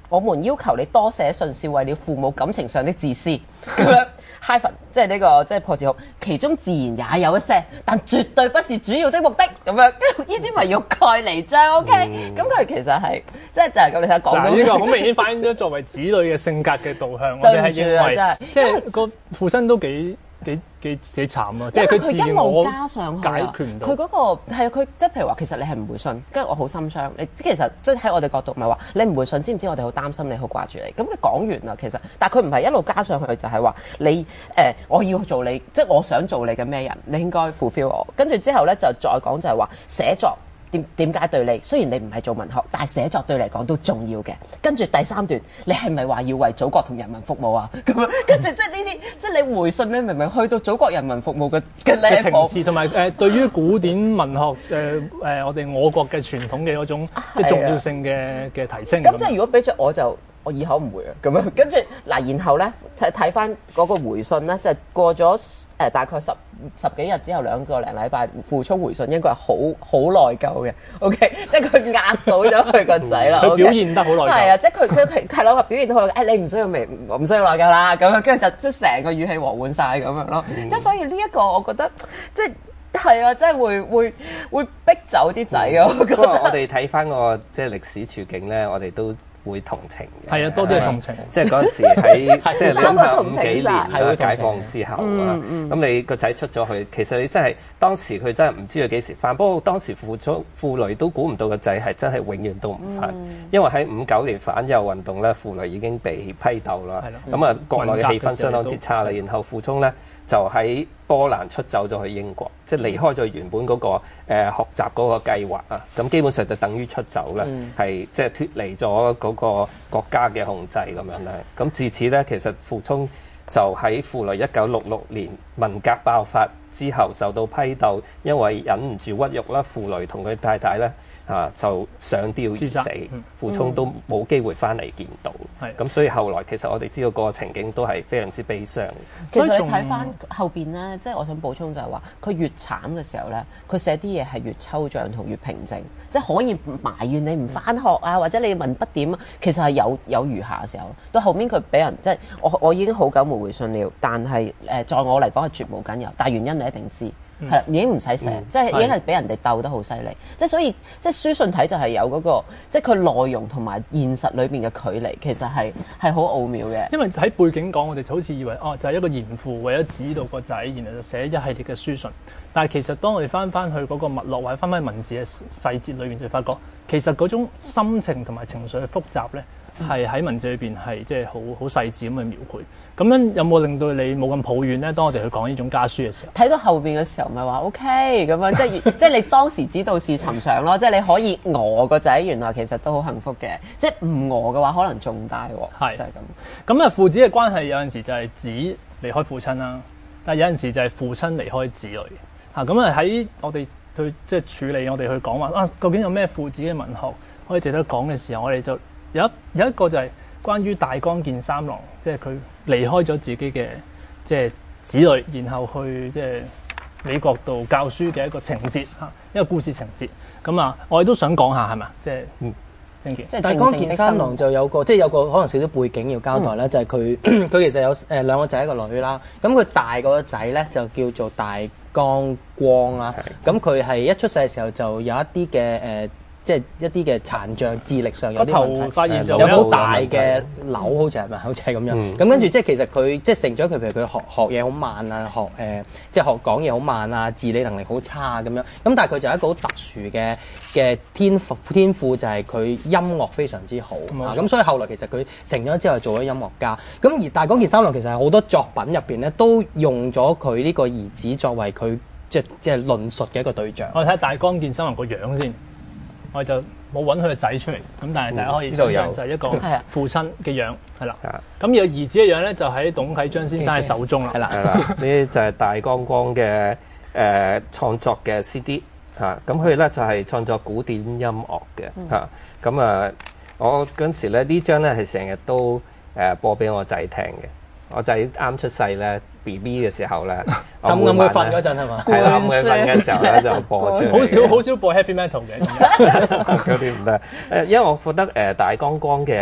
我們要求你多寫信是為了父母感情上的自私咁樣。hyphen 即係呢個即係破字號，其中自然也有一些，但絕對不是主要的目的咁樣。呢啲咪欲蓋彌彰 ，OK？咁佢、嗯、其實係即係就係咁，你睇講到
呢個好明顯反映咗作為子女嘅性格嘅導向。我哋係認為，即係個父親都幾幾幾幾慘啊！即係佢自己我
加上
解決唔到。
佢嗰、嗰個係啊，佢即係譬如話，其實你係唔回信，跟住我好心傷。你即係其實即係喺我哋角度，唔係話你唔回信，知唔知我哋好擔心你，好掛住你。咁佢講完啦，其實，但係佢唔係一路加上去，就係話你誒、呃，我要做你，即係我想做你嘅咩人，你應該 fulfill 我。跟住之後咧，就再講就係話寫作。點點解對你？雖然你唔係做文學，但係寫作對你嚟講都重要嘅。跟住第三段，你係咪話要為祖國同人民服務啊？咁樣跟住即係呢啲，即係你回信你明明去到祖國人民服務嘅嘅 level
層次，同埋誒對於古典文學誒誒、呃、我哋我國嘅傳統嘅嗰種即係重要性嘅嘅提升。
咁即係如果俾咗我就。我以後唔會啊，咁樣跟住嗱，然後咧就睇翻嗰個回信咧，就過咗誒、呃、大概十十幾日之後，兩個零禮拜，傅聰回信應該係好好內疚嘅 ，OK， 即係佢壓到咗佢個仔啦，
佢表現得好內疚，
係啊，即係佢佢係咯，表現得好內疚，誒你唔需要明，唔需要內疚啦，咁樣跟住就即係成個語氣和緩晒咁樣咯，即係所以呢一個我覺得即係係啊，即係會會會逼走啲仔啊，我覺得。不過
我哋睇翻個即係歷史處境咧，我哋都會同情嘅，
係啊，多啲係同情。
即係嗰陣時喺即係你諗下五幾年
係
啦，解放之後啊，咁你個仔出咗去，其實你真係當時佢真係唔知佢幾時翻。不過當時傅聰傅雷都估唔到個仔係真係永遠都唔翻，因為喺五九年反右運動咧，傅雷已經被批鬥啦。咁啊，國內嘅氣氛相當之差啦。然後傅聰咧就喺波蘭出走咗去英國，即係離開咗原本嗰、那個誒、呃、學習嗰個計劃啊，咁基本上就等於出走咧，係、嗯、即係脫離咗嗰個國家嘅控制咁樣咧。咁自此咧，其實傅聰就喺傅雷一九六六年文革爆發之後受到批鬥，因為忍唔住屈辱啦，傅雷同佢太太咧啊就上吊而死，傅聰都冇機會翻嚟見到。咁、嗯、所以後來其實我哋知道個情景都係非常之悲傷。
其實你睇翻後邊咧，即係我想補充就係話，佢越慘嘅時候咧，佢寫啲嘢係越抽象同越平靜，即係可以埋怨你唔翻學啊，或者你文筆點啊，其實係有有餘下嘅時候。到後面佢俾人即係我我已經好久冇回信了，但係誒、呃、在我嚟講係絕無僅有，但係原因你一定知。係啦、嗯，已經唔使寫，嗯、即係已經係俾人哋鬥得好犀利。即係所以，即係書信體就係有嗰、那個，即係佢內容同埋現實裏邊嘅距離，其實係係好奧妙嘅。
因為喺背景講，我哋就好似以為哦，就係、是、一個嚴父為咗指導個仔，然後就寫一系列嘅書信。但係其實當我哋翻翻去嗰個脈絡或者翻翻文字嘅細節裏面，就發覺其實嗰種心情同埋情緒嘅複雜咧，係喺文字裏邊係即係好好細緻咁去描繪。咁樣有冇令到你冇咁抱怨咧？當我哋去講呢種家書嘅時候，
睇到後邊嘅時候，咪話 OK 咁樣，即係即係你當時知道是尋常咯，即係你可以餓個仔，原來其實都好幸福嘅。即係唔餓嘅話，可能仲大喎。係就係咁。
咁啊，父子嘅關係有陣時就係子離開父親啦，但係有陣時就係父親離開子女嚇。咁啊喺我哋去即係處理我哋去講話啊，究竟有咩父子嘅文學可以值得講嘅時候，我哋就有一有一個就係關於大江健三郎，即係佢離開咗自己嘅即係子女，然後去即係美國度教書嘅一個情節嚇，一個故事情節。咁啊，我哋都想講下係咪？即係嗯，正傑。
即係大江健三郎就有個即係有個可能少少背景要交代咧，嗯、就係佢佢其實有誒兩個仔一個女啦。咁佢大嗰個仔咧就叫做大江光啦。咁佢係一出世嘅時候就有一啲嘅誒。呃即係一啲嘅殘障，智力上有啲問題，
發現就
有好大嘅瘤，好似係咪？好似係咁樣。咁、嗯、跟住即係其實佢即係成長，佢譬如佢學學嘢好慢啊，學誒、呃、即係學講嘢好慢啊，自理能力好差啊咁樣。咁但係佢就有一個好特殊嘅嘅天賦，天賦就係佢音樂非常之好啊。咁、嗯、所以後來其實佢成長之後做咗音樂家。咁而大江健三郎其實係好多作品入邊咧，都用咗佢呢個兒子作為佢即係即係論述嘅一個對象。
我睇下大江健三郎個樣先。我就冇揾佢個仔出嚟，咁但係大家可以想象就係一個父親嘅樣，係啦。咁而兒子嘅樣咧，就喺董啟章先生嘅手中啦。係啦，係啦。呢啲就係大江光嘅誒創作嘅 C D 嚇，咁佢咧就係創作古典音樂嘅嚇。咁啊，我嗰陣時咧呢張咧係成日都誒播俾我仔聽嘅。我仔啱出世咧 B B 嘅時候咧，
咁咁佢瞓嗰陣係嘛？
係啦，咁佢瞓嘅時候咧就播出嚟。
好少好少播 heavy metal 嘅，
嗰啲唔得。誒，因為我覺得誒大江光嘅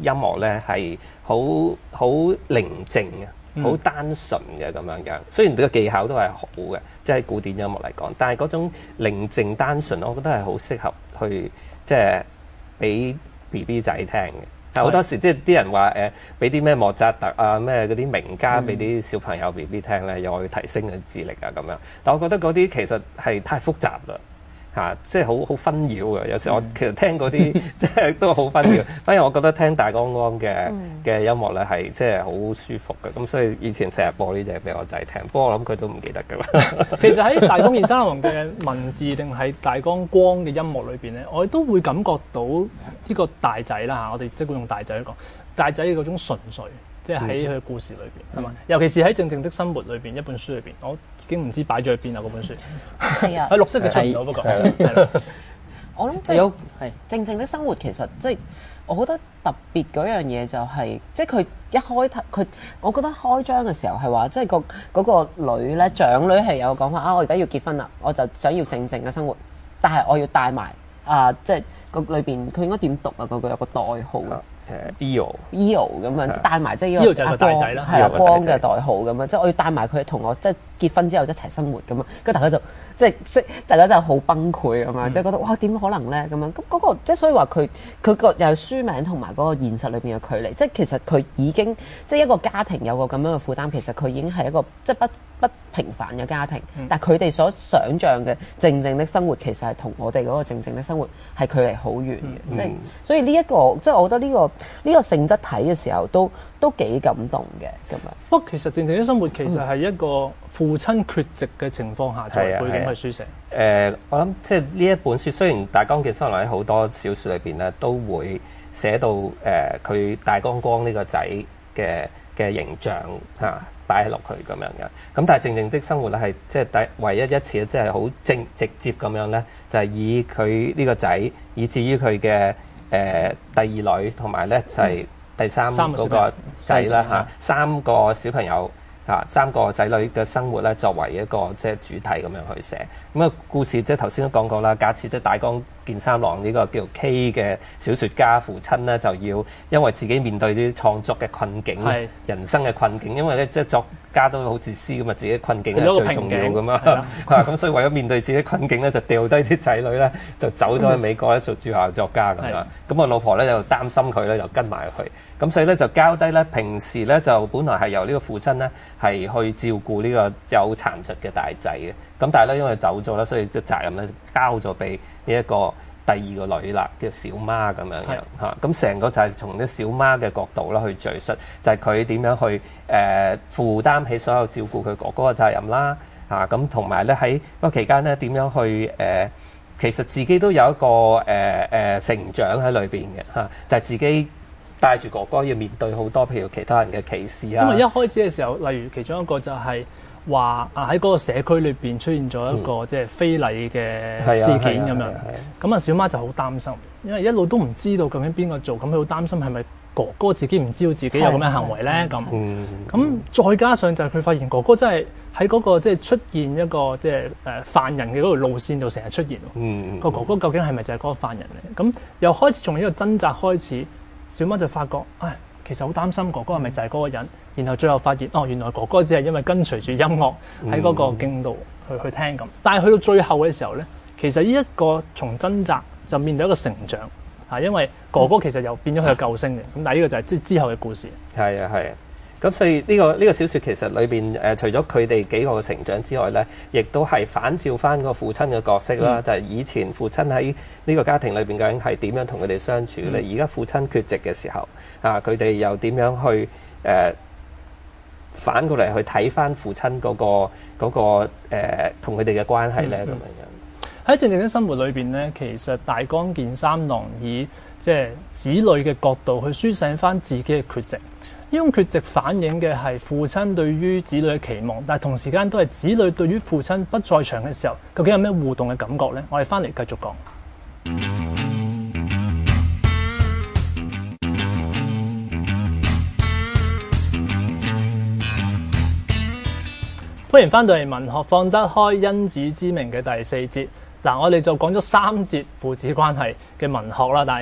音樂咧係好好寧靜嘅，好單純嘅咁樣樣。雖然個技巧都係好嘅，即係古典音樂嚟講，但係嗰種寧靜單純，我覺得係好適合去即係俾 B B 仔聽嘅。好多時即係啲人話誒，俾啲咩莫扎特啊，咩嗰啲名家俾啲小朋友 B B 聽咧，又可以提升佢智力啊咁樣。但我覺得嗰啲其實係太複雜啦。嚇、啊，即係好好紛擾嘅。有時我其實聽嗰啲即係都好紛擾。反而我覺得聽大江安嘅嘅音樂咧係即係好舒服嘅。咁所以以前成日播呢隻俾我仔聽。不過我諗佢都唔記得㗎啦。
其實喺大江健三郎嘅文字定係大江光嘅音樂裏邊咧，我哋都會感覺到呢個大仔啦嚇。我哋即係會用大仔嚟講，大仔嘅嗰種純粹，即係喺佢嘅故事裏邊係嘛。尤其是喺靜靜的生活裏邊一本書裏邊，我已經唔知擺咗去邊啦嗰本書。係啊，喺綠色嘅出唔到，不過係啦。
我諗即係靜靜的生活，其實即係我覺得特別嗰樣嘢就係、是，即係佢一開頭佢，我覺得開張嘅時候係話，即係個嗰個女咧，長女係有講法啊，我而家要結婚啦，我就想要靜靜嘅生活，但係我要帶埋啊，即係個裏邊佢應該點讀啊？嗰個有個代號啊。
誒 Eo
Eo 咁樣，即係帶埋即係呢個
Eo 就係個大仔啦，
係啊光嘅代號咁樣，即係我要帶埋佢同我即係結婚之後一齊生活咁樣，跟住大家就即係識大家真係好崩潰咁樣，即係覺得哇點可能咧咁樣咁嗰個即係所以話佢佢個又係書名同埋嗰個現實裏邊嘅距離，即係其實佢已經即係一個家庭有個咁樣嘅負擔，其實佢已經係一個即係不不平凡嘅家庭，但係佢哋所想像嘅靜靜的生活，其實係同我哋嗰個靜靜的生活係距離好遠嘅，嗯、即係所以呢、這、一個即係我覺得呢、這個呢、這個性質睇嘅時候都都幾感動嘅咁樣。
不過其實靜靜的生活其實係一個父親缺席嘅情況下作為背景去書寫。誒、
呃，我諗即係呢一本書，雖然大江健三郎喺好多小説裏邊咧都會寫到誒佢、呃、大江光呢個仔嘅嘅形象嚇。擺落去咁樣嘅，咁但係靜靜的生活咧係即係第唯一一次即係好正直接咁樣咧，就係、是、以佢呢個仔，以至於佢嘅誒第二女同埋咧就係、是、第三嗰個仔啦嚇，三個小朋友嚇，三個仔女嘅生活咧作為一個即係主題咁樣去寫。咁啊故事即係頭先都講過啦，假設即係大江健三郎呢個叫 K 嘅小説家父親咧，就要因為自己面對啲創作嘅困境、人生嘅困境，因為咧即係作家都好自私咁啊，自己困境係最重要咁嘛。咁所以為咗面對自己困境咧，就掉低啲仔女咧，就走咗去美國咧做駐校作家咁樣。咁我老婆咧就擔心佢咧，就跟埋佢。咁所以咧就交低咧，平時咧就本來係由呢個父親咧係去照顧呢個有殘疾嘅大仔嘅。咁但係咧因為走咗啦，所以嘅責任咧交咗俾呢一個第二個女啦，叫小媽咁樣樣嚇。咁成個就係從啲小媽嘅角度啦去敘述，就係佢點樣去誒、呃、負擔起所有照顧佢哥哥嘅責任啦嚇。咁同埋咧喺嗰個期間咧點樣去誒、呃，其實自己都有一個誒誒、呃呃、成長喺裏邊嘅嚇，就係、是、自己帶住哥哥要面對好多譬如其他人嘅歧視啊。
因為一開始嘅時候，例如其中一個就係、是。話啊喺嗰個社區裏邊出現咗一個、嗯、即係非禮嘅事件咁樣，咁啊小媽就好擔心，因為一路都唔知道究竟邊個做，咁佢好擔心係咪哥哥自己唔知道自己有咁嘅行為咧咁，咁、嗯、再加上就係佢發現哥哥真係喺嗰個即係出現一個即係誒犯人嘅嗰條路線度成日出現，個、嗯、哥哥究竟係咪就係嗰個犯人咧？咁又開始從呢個掙扎開始，小媽就發覺唉。其實好擔心哥哥係咪就係嗰個人，然後最後發現哦，原來哥哥只係因為跟隨住音樂喺嗰個徑度去去聽咁。但係去到最後嘅時候咧，其實呢一個從掙扎就面對一個成長嚇，因為哥哥其實又變咗佢嘅救星嘅。咁但係呢個就係之之後嘅故事。係啊係啊，
咁所以呢、呢個呢、呢個小説其實裏邊誒，除咗佢哋幾個嘅成長之外咧，亦都係反照翻個父親嘅角色啦。嗯、就係以前父親喺呢個家庭裏邊究竟係點樣同佢哋相處咧？而家、嗯、父親缺席嘅時候。啊！佢哋又點樣去誒、呃、反過嚟去睇翻父親嗰、嗰個嗰同佢哋嘅關係咧？咁樣樣喺
靜靜的生活裏邊咧，其實大江健三郎以即係子女嘅角度去書寫翻自己嘅缺席。呢種缺席反映嘅係父親對於子女嘅期望，但係同時間都係子女對於父親不在場嘅時候，究竟有咩互動嘅感覺咧？我哋翻嚟繼續講。歡迎翻到嚟文學放得開因子之名嘅第四節。嗱，我哋就講咗三節父子關係嘅文學啦，但係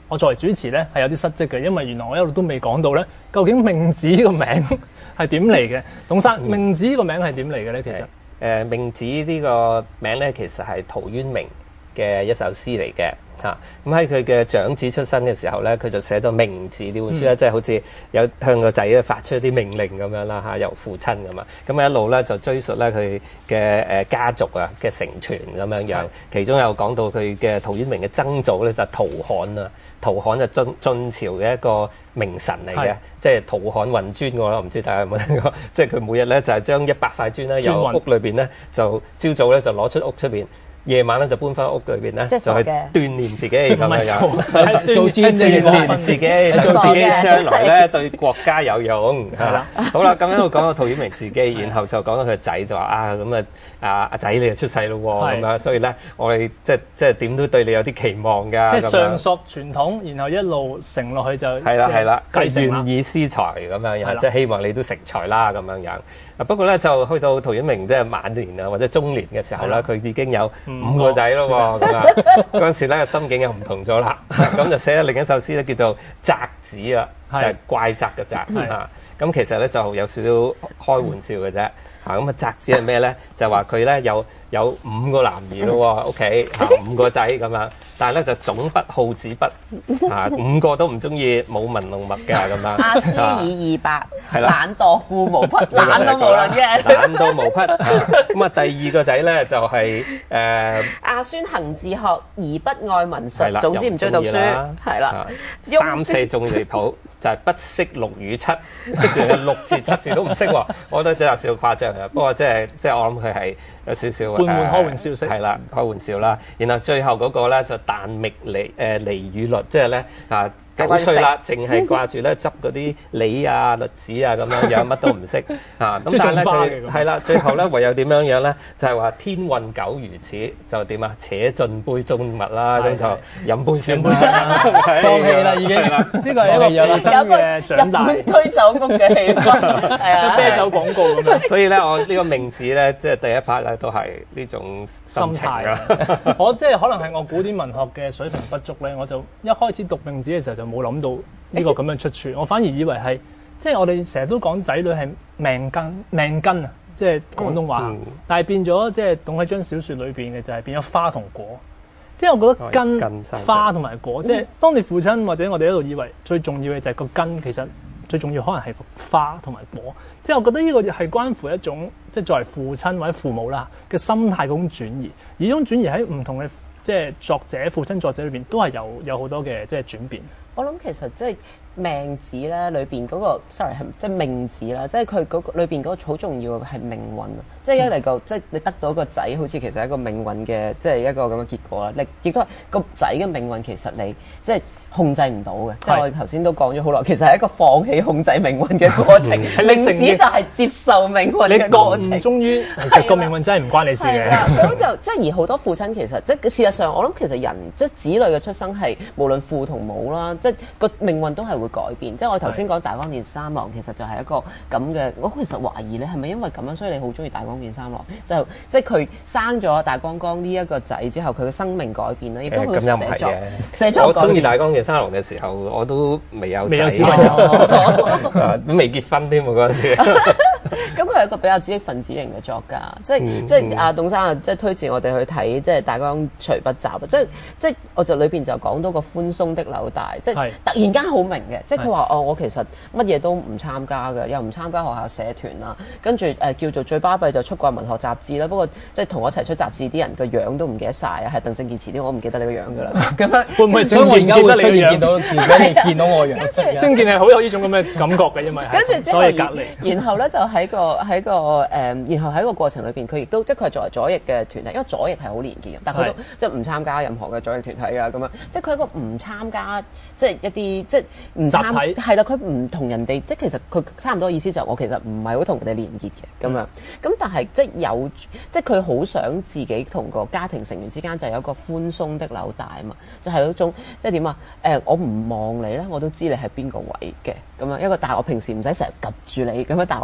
我作為主持咧係有啲失職嘅，因為原來我一路都未講到咧，究竟命子呢個名係點嚟嘅？董生，命子呢個名係點嚟嘅咧？其實誒、
呃、命子呢個名咧，其實係陶淵明嘅一首詩嚟嘅。嚇，咁喺佢嘅長子出生嘅時候咧，佢就寫咗命字呢本書咧，即係、嗯、好似有向個仔咧發出一啲命令咁樣啦嚇，由父親咁啊，咁啊一路咧就追溯咧佢嘅誒家族啊嘅承傳咁樣樣，嗯、其中有講到佢嘅陶淵明嘅曾祖咧就係陶侃啊，陶侃就晉晉朝嘅一個名臣嚟嘅，即係陶侃運磚我啦，唔知大家有冇聽過？即係佢每日咧就係將一百塊磚咧由屋裏邊咧就朝早咧就攞出屋出邊。夜晚咧就搬翻屋裏邊咧，就去鍛鍊自己咁樣樣，做專鍛鍊自己，令到自己將來咧對國家有用，係啦。好啦，咁樣我講到陶淵明自己，然後就講到佢個仔就話啊，咁啊啊阿仔你就出世咯喎，咁樣，所以咧我哋即係即係點都對你有啲期望㗎。即係上溯傳統，然後一路承落去就係啦係啦，繼承願以施財咁樣樣，即係希望你都成才啦咁樣樣。啊不過咧就去到陶淵明即係晚年啊或者中年嘅時候咧，佢已經有五個仔咯喎，咁啊嗰陣時咧心境又唔同咗啦，咁就寫咗另一首詩咧叫做《獁子》啦，就係怪責嘅責啊。咁其實咧就有少少開玩笑嘅啫嚇。咁啊獁子係咩咧？就係話佢咧有有五個男兒咯喎，屋企嚇五個仔咁樣，但係咧就總不好子筆嚇，五個都唔中意舞文弄墨嘅咁樣。
阿書以二百，
係啦，
懶惰故無匹，懶到無論嘅，
懶到無匹。咁啊第二個仔咧就係誒
阿孫行自學而不愛文術，總之唔中意讀書，係啦。
三四眾離譜就係不識六與七，跟住六字七字都唔識喎，我覺得有少少誇張嘅。不過即係即係我諗佢係有少少
半半開玩笑式，
係啦，開玩笑啦。然後最後嗰個咧就但覓離誒離與律，即係咧啊九歲啦，淨係掛住咧執嗰啲梨啊、栗子啊咁樣樣，乜都唔識啊。咁但係咧佢係啦，最後咧唯有點樣樣咧，就係話天運久如此，就點啊？且盡杯中物啦，咁就飲杯先杯啦，
放棄啦已經。
呢個係一個有新嘅長大
日本居酒屋嘅氣氛，係啊，
啤酒廣告咁樣。
所以咧，我呢個命子咧，即係第一 part 咧，都係呢種心情啊。
我即係可能係我古典文學嘅水平不足咧，我就一開始讀命子嘅時候就冇諗到呢個咁樣出處，我反而以為係即係我哋成日都講仔女係命根命根啊，即係廣東話，嗯、但係變咗即係董啟章小説裏邊嘅就係變咗花同果，即係我覺得根、根花同埋果，嗯、即係當你父親或者我哋一路以為最重要嘅就係個根，其實最重要可能係個花同埋果，即係我覺得呢個係關乎一種即係作為父親或者父母啦嘅心態嗰種轉移，而呢種轉移喺唔同嘅即係作者父親作者裏邊都係有有好多嘅即係轉變。
我諗其實即係命字咧，裏邊嗰個 sorry 係即係命字啦，即係佢嗰個裏邊嗰個好重要嘅係命運啊！即係一嚟個、嗯、即係你得到一個仔，好似其實係一個命運嘅即係一個咁嘅結果啦。你亦都係個仔嘅命運，其實你即係控制唔到嘅。即係我哋頭先都講咗好耐，其實係一個放棄控制命運嘅過程。
嗯、
命子就係接受命運嘅過程。
你終於其實個命運真係唔關你事嘅。
咁就即係而好多父親其實即係事實上，我諗其實人即係子女嘅出生係無論父同母啦，即係個命運都係會改變。即係我頭先講大江健三郎，其實就係一個咁嘅。我其實懷疑你係咪因為咁樣，所以你好中意大江健三郎？就即係佢生咗大江江呢一個仔之後，佢嘅生命改變啦，亦都佢寫作寫作。
我中意大江健三郎嘅時候，我都未有
未有小朋友，
都未結婚添喎嗰陣時。
咁佢係一個比較知識分子型嘅作家，即係、嗯、即係阿董生啊，即係推薦我哋去睇即係大江隨筆集啊，即係即係我就裏邊就講到個寬鬆的紐帶，即係突然間好明嘅，即係佢話哦，我其實乜嘢都唔參加嘅，又唔參加學校社團啦，跟住誒、呃、叫做最巴閉就出過文學雜誌啦，不過即係同我一齊出雜誌啲人個樣都唔記得晒啊，係鄧正健遲啲我唔記得你個樣㗎啦，咁樣
會唔會？
所以我而家會出現見到見到見到我樣，
正健係好有呢種咁嘅感覺嘅，因為
跟住之後
所以隔離，
然後咧就喺個喺個誒、嗯，然後喺個過程裏邊，佢亦都即係佢係作為左翼嘅團體，因為左翼係好連結嘅，但係佢都即係唔參加任何嘅左翼團體啊咁樣，即係佢係一個唔參加即係一啲即係唔參係啦，佢唔同人哋即係其實佢差唔多意思就係我其實唔係好同佢哋連結嘅咁樣，咁但係即係有即係佢好想自己同個家庭成員之間就有一個寬鬆的紐帶啊嘛，就係、是、嗰種即係點啊誒，我唔望你咧，我都知你係邊個位嘅咁樣一個，但係我平時唔使成日及住你咁樣，但係我就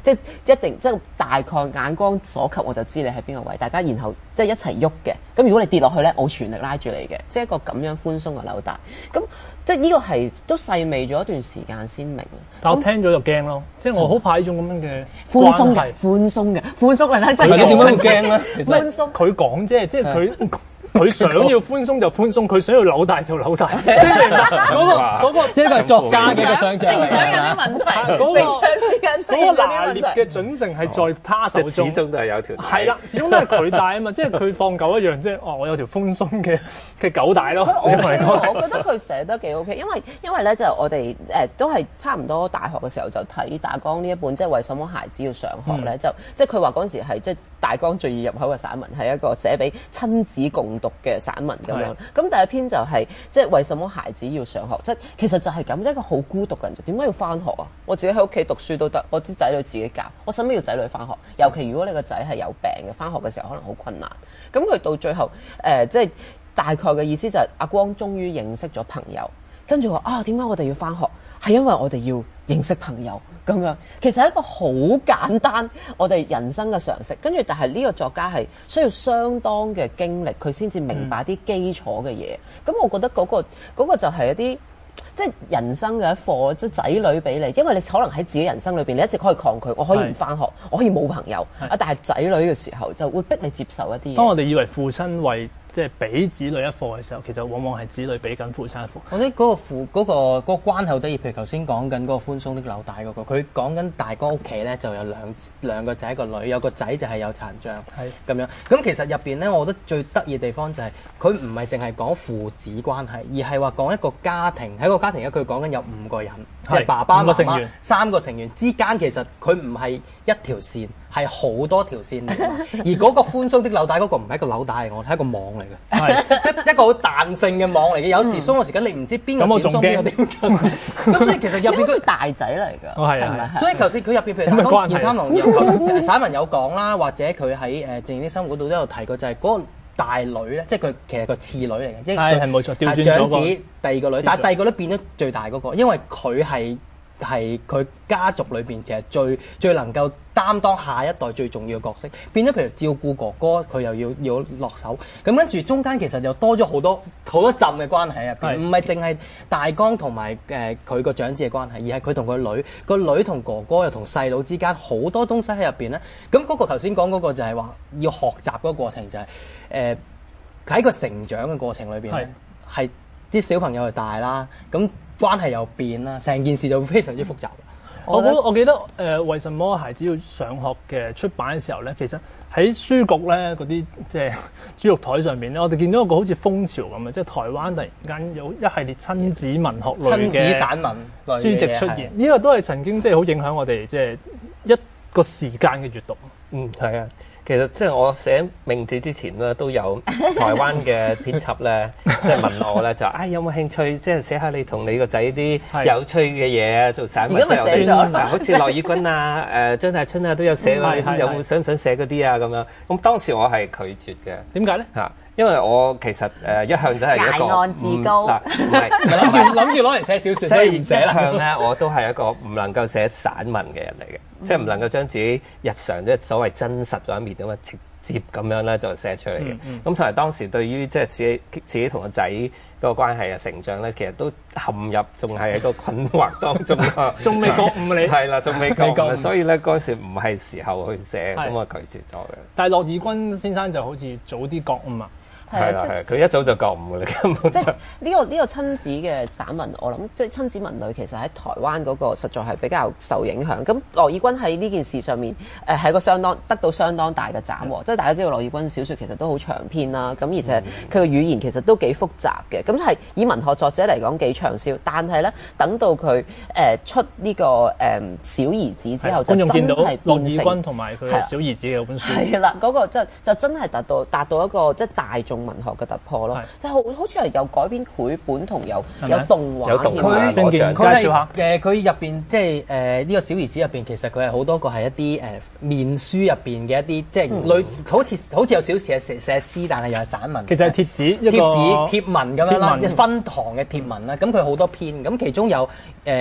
即係一定即係大概眼光所及我就知你喺邊個位，大家然後即係一齊喐嘅。咁如果你跌落去咧，我全力拉住你嘅，即係一個咁樣寬鬆嘅紐帶。咁即係呢個係都細味咗一段時間先明。
但我聽咗就驚咯，即係我好怕呢種咁樣嘅
寬鬆嘅，寬鬆嘅，寬鬆嚟睇真係
點解會驚咧？
寬鬆
佢講啫，即係佢。佢想要寬鬆就寬鬆，佢想要扭大就扭大，即係嗰個嗰個，
即係呢個係作家嘅一個想像嚟
成長有啲問題，成長時間出現
嗰個
嗰啲問題。
拿捏嘅準繩係在他手中，
始終都係有條。
係啦，始終都係佢帶啊嘛，即係佢放狗一樣，即係哦，我有條寬鬆嘅嘅狗帶咯。
我我覺得佢寫得幾 OK，因為因為咧就我哋誒都係差唔多大學嘅時候就睇大江呢一本，即係為什麼孩子要上學咧？就即係佢話嗰陣時係即係大江最易入口嘅散文，係一個寫俾親子共讀嘅散文咁樣。咁第一篇就係即係為什麼孩子要上學？即係其實就係咁，即係一個好孤獨嘅人，點解要翻學啊？我自己喺屋企讀書都得，我啲仔女自己教，我使乜要仔女翻學？尤其如果你個仔係有病嘅，翻學嘅時候可能好困難。咁佢到最後誒、呃，即係大概嘅意思就係、是、阿光終於認識咗朋友，跟住話啊，點解我哋要翻學？係因為我哋要認識朋友咁樣，其實係一個好簡單我哋人生嘅常識。跟住，但係呢個作家係需要相當嘅經歷，佢先至明白啲基礎嘅嘢。咁、嗯、我覺得嗰、嗰個嗰個就係一啲即係人生嘅一課，即係仔女俾你，因為你可能喺自己人生裏邊，你一直可以抗拒，我可以唔翻學，我可以冇朋友啊。但係仔女嘅時候就會逼你接受一啲嘢。
當我哋以為父親為即係俾子女一課嘅時候，其實往往係子女俾緊父親一課。
我覺得嗰個父嗰、嗰個嗰、嗰個關口得意，譬如頭先講緊嗰個寬鬆的紐帶嗰個，佢講緊大哥屋企咧就有兩兩個仔一個女，有個仔就係有殘障，係咁樣。咁其實入邊咧，我覺得最得意嘅地方就係佢唔係淨係講父子關係，而係話講一個家庭喺個家庭咧，佢講緊有五個人，即係爸爸媽媽三個成員之間，其實佢唔係一條線。係好多條線嚟，而嗰個寬鬆的紐帶嗰個唔係一個紐帶嚟，我係一個網嚟嘅，係一個好彈性嘅網嚟嘅。有時鬆嘅時間你唔知邊個點鬆邊個點進，咁所以其實入邊都係
大仔嚟㗎，
係啊，
所以頭先佢入邊譬如講二三郎有散文有講啦，或者佢喺誒《正義的生活》度都有提過，就係嗰個大女咧，即係佢其實個次女嚟嘅，即係
係係冇錯，調轉咗
長子第二個女，但係第二個女變咗最大嗰個，因為佢係。係佢家族裏邊其實最最能夠擔當下一代最重要嘅角色，變咗譬如照顧哥哥，佢又要要落手，咁跟住中間其實又多咗好多好多陣嘅關係入邊，唔係淨係大江同埋誒佢個長子嘅關係，而係佢同佢女個女同哥哥又同細佬之間好多東西喺入邊咧。咁嗰個頭先講嗰個就係話要學習嗰個過程，就係誒喺個成長嘅過程裏邊咧，係啲小朋友係大啦，咁。關係又變啦，成件事就非常之複雜。
我我我記得誒、呃，為什麼孩子要上學嘅出版嘅時候咧，其實喺書局咧嗰啲即係豬肉台上面咧，我哋見到一個好似風潮咁嘅，即係台灣突然間有一系列親子文學類嘅
親子散文
書籍出現，呢個都係曾經即係好影響我哋即係一個時間嘅閱讀。
嗯，係啊。其實即係我寫名字之前咧，都有台灣嘅編輯咧，即係問我咧就，哎有冇興趣即係寫下你同你個仔啲有趣嘅嘢啊，做散文。
而家咪寫咗，
好似駱以軍啊、誒張大春啊都有寫過，有冇想唔想寫嗰啲啊咁樣？咁當時我係拒絕嘅。
點解咧？
嚇，因為我其實誒一向都係一個
崖岸自高，
嗱唔係
諗住諗住攞嚟寫小説，所以唔寫啦。
一向咧我都係一個唔能夠寫散文嘅人嚟嘅。即係唔能夠將自己日常即係所謂真實嗰一面咁啊直接咁樣咧就寫出嚟嘅。咁同埋當時對於即係自己自己同個仔嗰個關係啊成長咧，其實都陷入仲係喺個困惑當中啊，
仲未覺悟你
係啦，仲未覺悟，所以咧嗰時唔係時候去寫，咁我拒絕咗嘅。
但係駱以軍先生就好似早啲覺悟啊。
係啦，係佢一早就覺悟啦，根本就
即係呢個呢個親子嘅散文，我諗即係親子文類，其實喺台灣嗰個實在係比較受影響。咁駱以軍喺呢件事上面，誒係個相當得到相當大嘅斬獲。即係大家知道駱以軍小説其實都好長篇啦，咁而且佢嘅語言其實都幾複雜嘅。咁係以文學作者嚟講幾暢銷，但係咧等到佢誒出呢個誒小兒子之後，就真係
駱以軍同埋佢小兒子嘅本書。
係啦，嗰個就就真係達到達到一個即係大眾文學嘅突破咯，即係好好似係有改編繪本同有有動畫，
有動
畫，
佢
佢係誒佢入邊即係誒呢個小兒子入邊，其實佢係好多個係一啲誒面書入邊嘅一啲即係類，好似好似有少少寫寫寫詩，但係又係散文。
其實係貼紙，
貼紙貼文咁樣啦，即係分堂嘅貼文啦。咁佢好多篇，咁其中有誒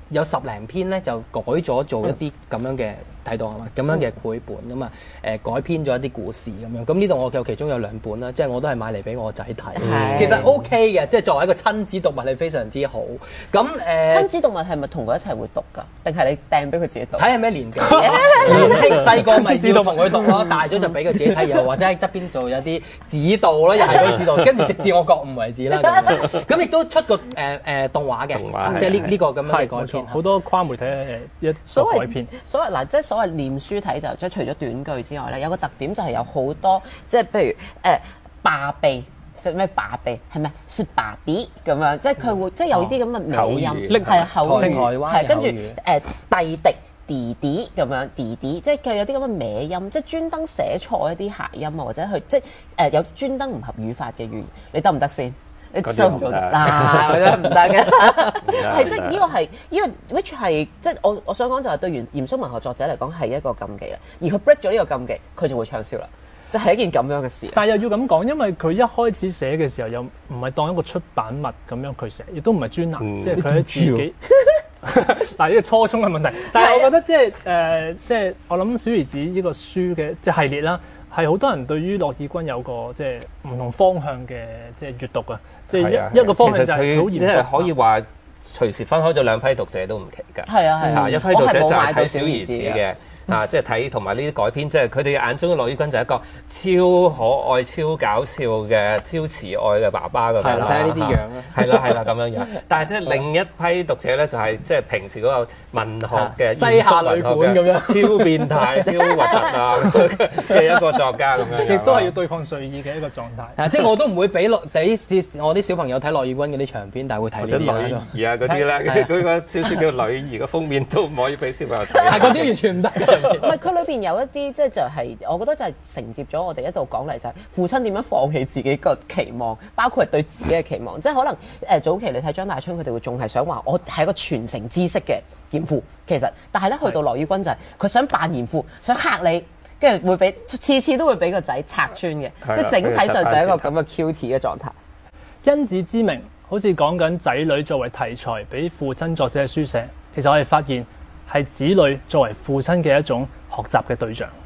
有十零篇咧就改咗做一啲咁樣嘅睇到係嘛咁樣嘅繪本咁啊誒改編咗一啲故事咁樣。咁呢度我有其中有兩本啦，即係我都係買嚟俾我仔睇。其實 OK 嘅，即係作為一個親子讀物係非常之好。咁誒、呃、
親子讀物係咪同佢一齊會讀㗎？定係你掟俾佢自己讀？
睇係咩年紀？年輕細個咪要同佢讀咯，大咗就俾佢自己睇，又或者喺側邊做有啲指導咯，又係嗰啲指導，跟住直至我覺悟為止啦。咁亦都出過誒誒、呃、動畫嘅，即係呢呢個咁樣嘅改編。
好多跨媒體嘅一
所謂
改編。
所謂嗱，即係所謂念書睇就即係除咗短句之外咧，有個特點就係有好多即係譬如誒爸比。即係咩爸比係咪？是爸比咁樣，即係佢會即係有啲咁嘅尾音，係啊口語，係跟住誒弟弟弟弟咁樣弟弟，即係佢有啲咁嘅歪音，即係專登寫錯一啲諧音啊，或者佢即係誒有專登唔合語法嘅語言，你得唔得先？你做唔做得？嗱，我覺得唔得嘅，係即係呢個係呢個 which 係即係我我想講就係對嚴嚴肅文學作者嚟講係一個禁忌啦，而佢 break 咗呢個禁忌，佢就會暢銷啦。就係一件咁樣嘅事，
但係又要咁講，因為佢一開始寫嘅時候又唔係當一個出版物咁樣佢寫，亦都唔係專欄，嗯、即係佢喺自己。嗱，呢個初衷嘅問題，但係我覺得即係誒，即、呃、係、就是、我諗小兒子呢個書嘅即係系列啦，係好多人對於駱以軍有個即係唔同方向嘅即係閱讀啊，即係一一個方向就係好嚴肅，
可以話隨時分開咗兩批讀者都唔奇㗎。
係啊係啊，
一批讀者就係睇小兒子嘅。啊！即係睇同埋呢啲改編，即係佢哋眼中嘅駱以軍就係一個超可愛、超搞笑嘅、超慈愛嘅爸爸咁樣啦。
睇下呢啲樣啦，
係啦係啦咁樣樣。但係即係另一批讀者咧，就係即係平時嗰個文學嘅
西夏女館咁樣，
超變態、超核突啊嘅一個作家咁樣。
亦都係要對抗睡意嘅一個狀態。
啊！即係我都唔會俾落俾我啲小朋友睇駱以軍嗰啲長篇，但係會睇呢啲
女兒啊嗰啲咧，佢個小説叫女兒個封面都唔可以俾小朋友睇。
係嗰啲完全唔得㗎。
唔係佢裏邊有一啲即係就係、是，我覺得就係承接咗我哋一度講嚟就係父親點樣放棄自己個期望，包括係對自己嘅期望。即係可能誒、呃、早期你睇張大春佢哋會仲係想話我係一個傳承知識嘅嚴父，其實但係咧去到駱以軍就係、是、佢想扮嚴父，想嚇你，跟住會俾次次都會俾個仔拆穿嘅，即係整體上就係一個咁嘅 cute 嘅狀態。
因子之名好似講緊仔女作為題材俾父親作者書寫，其實我哋發現係子女作為父親嘅一種學習嘅對象。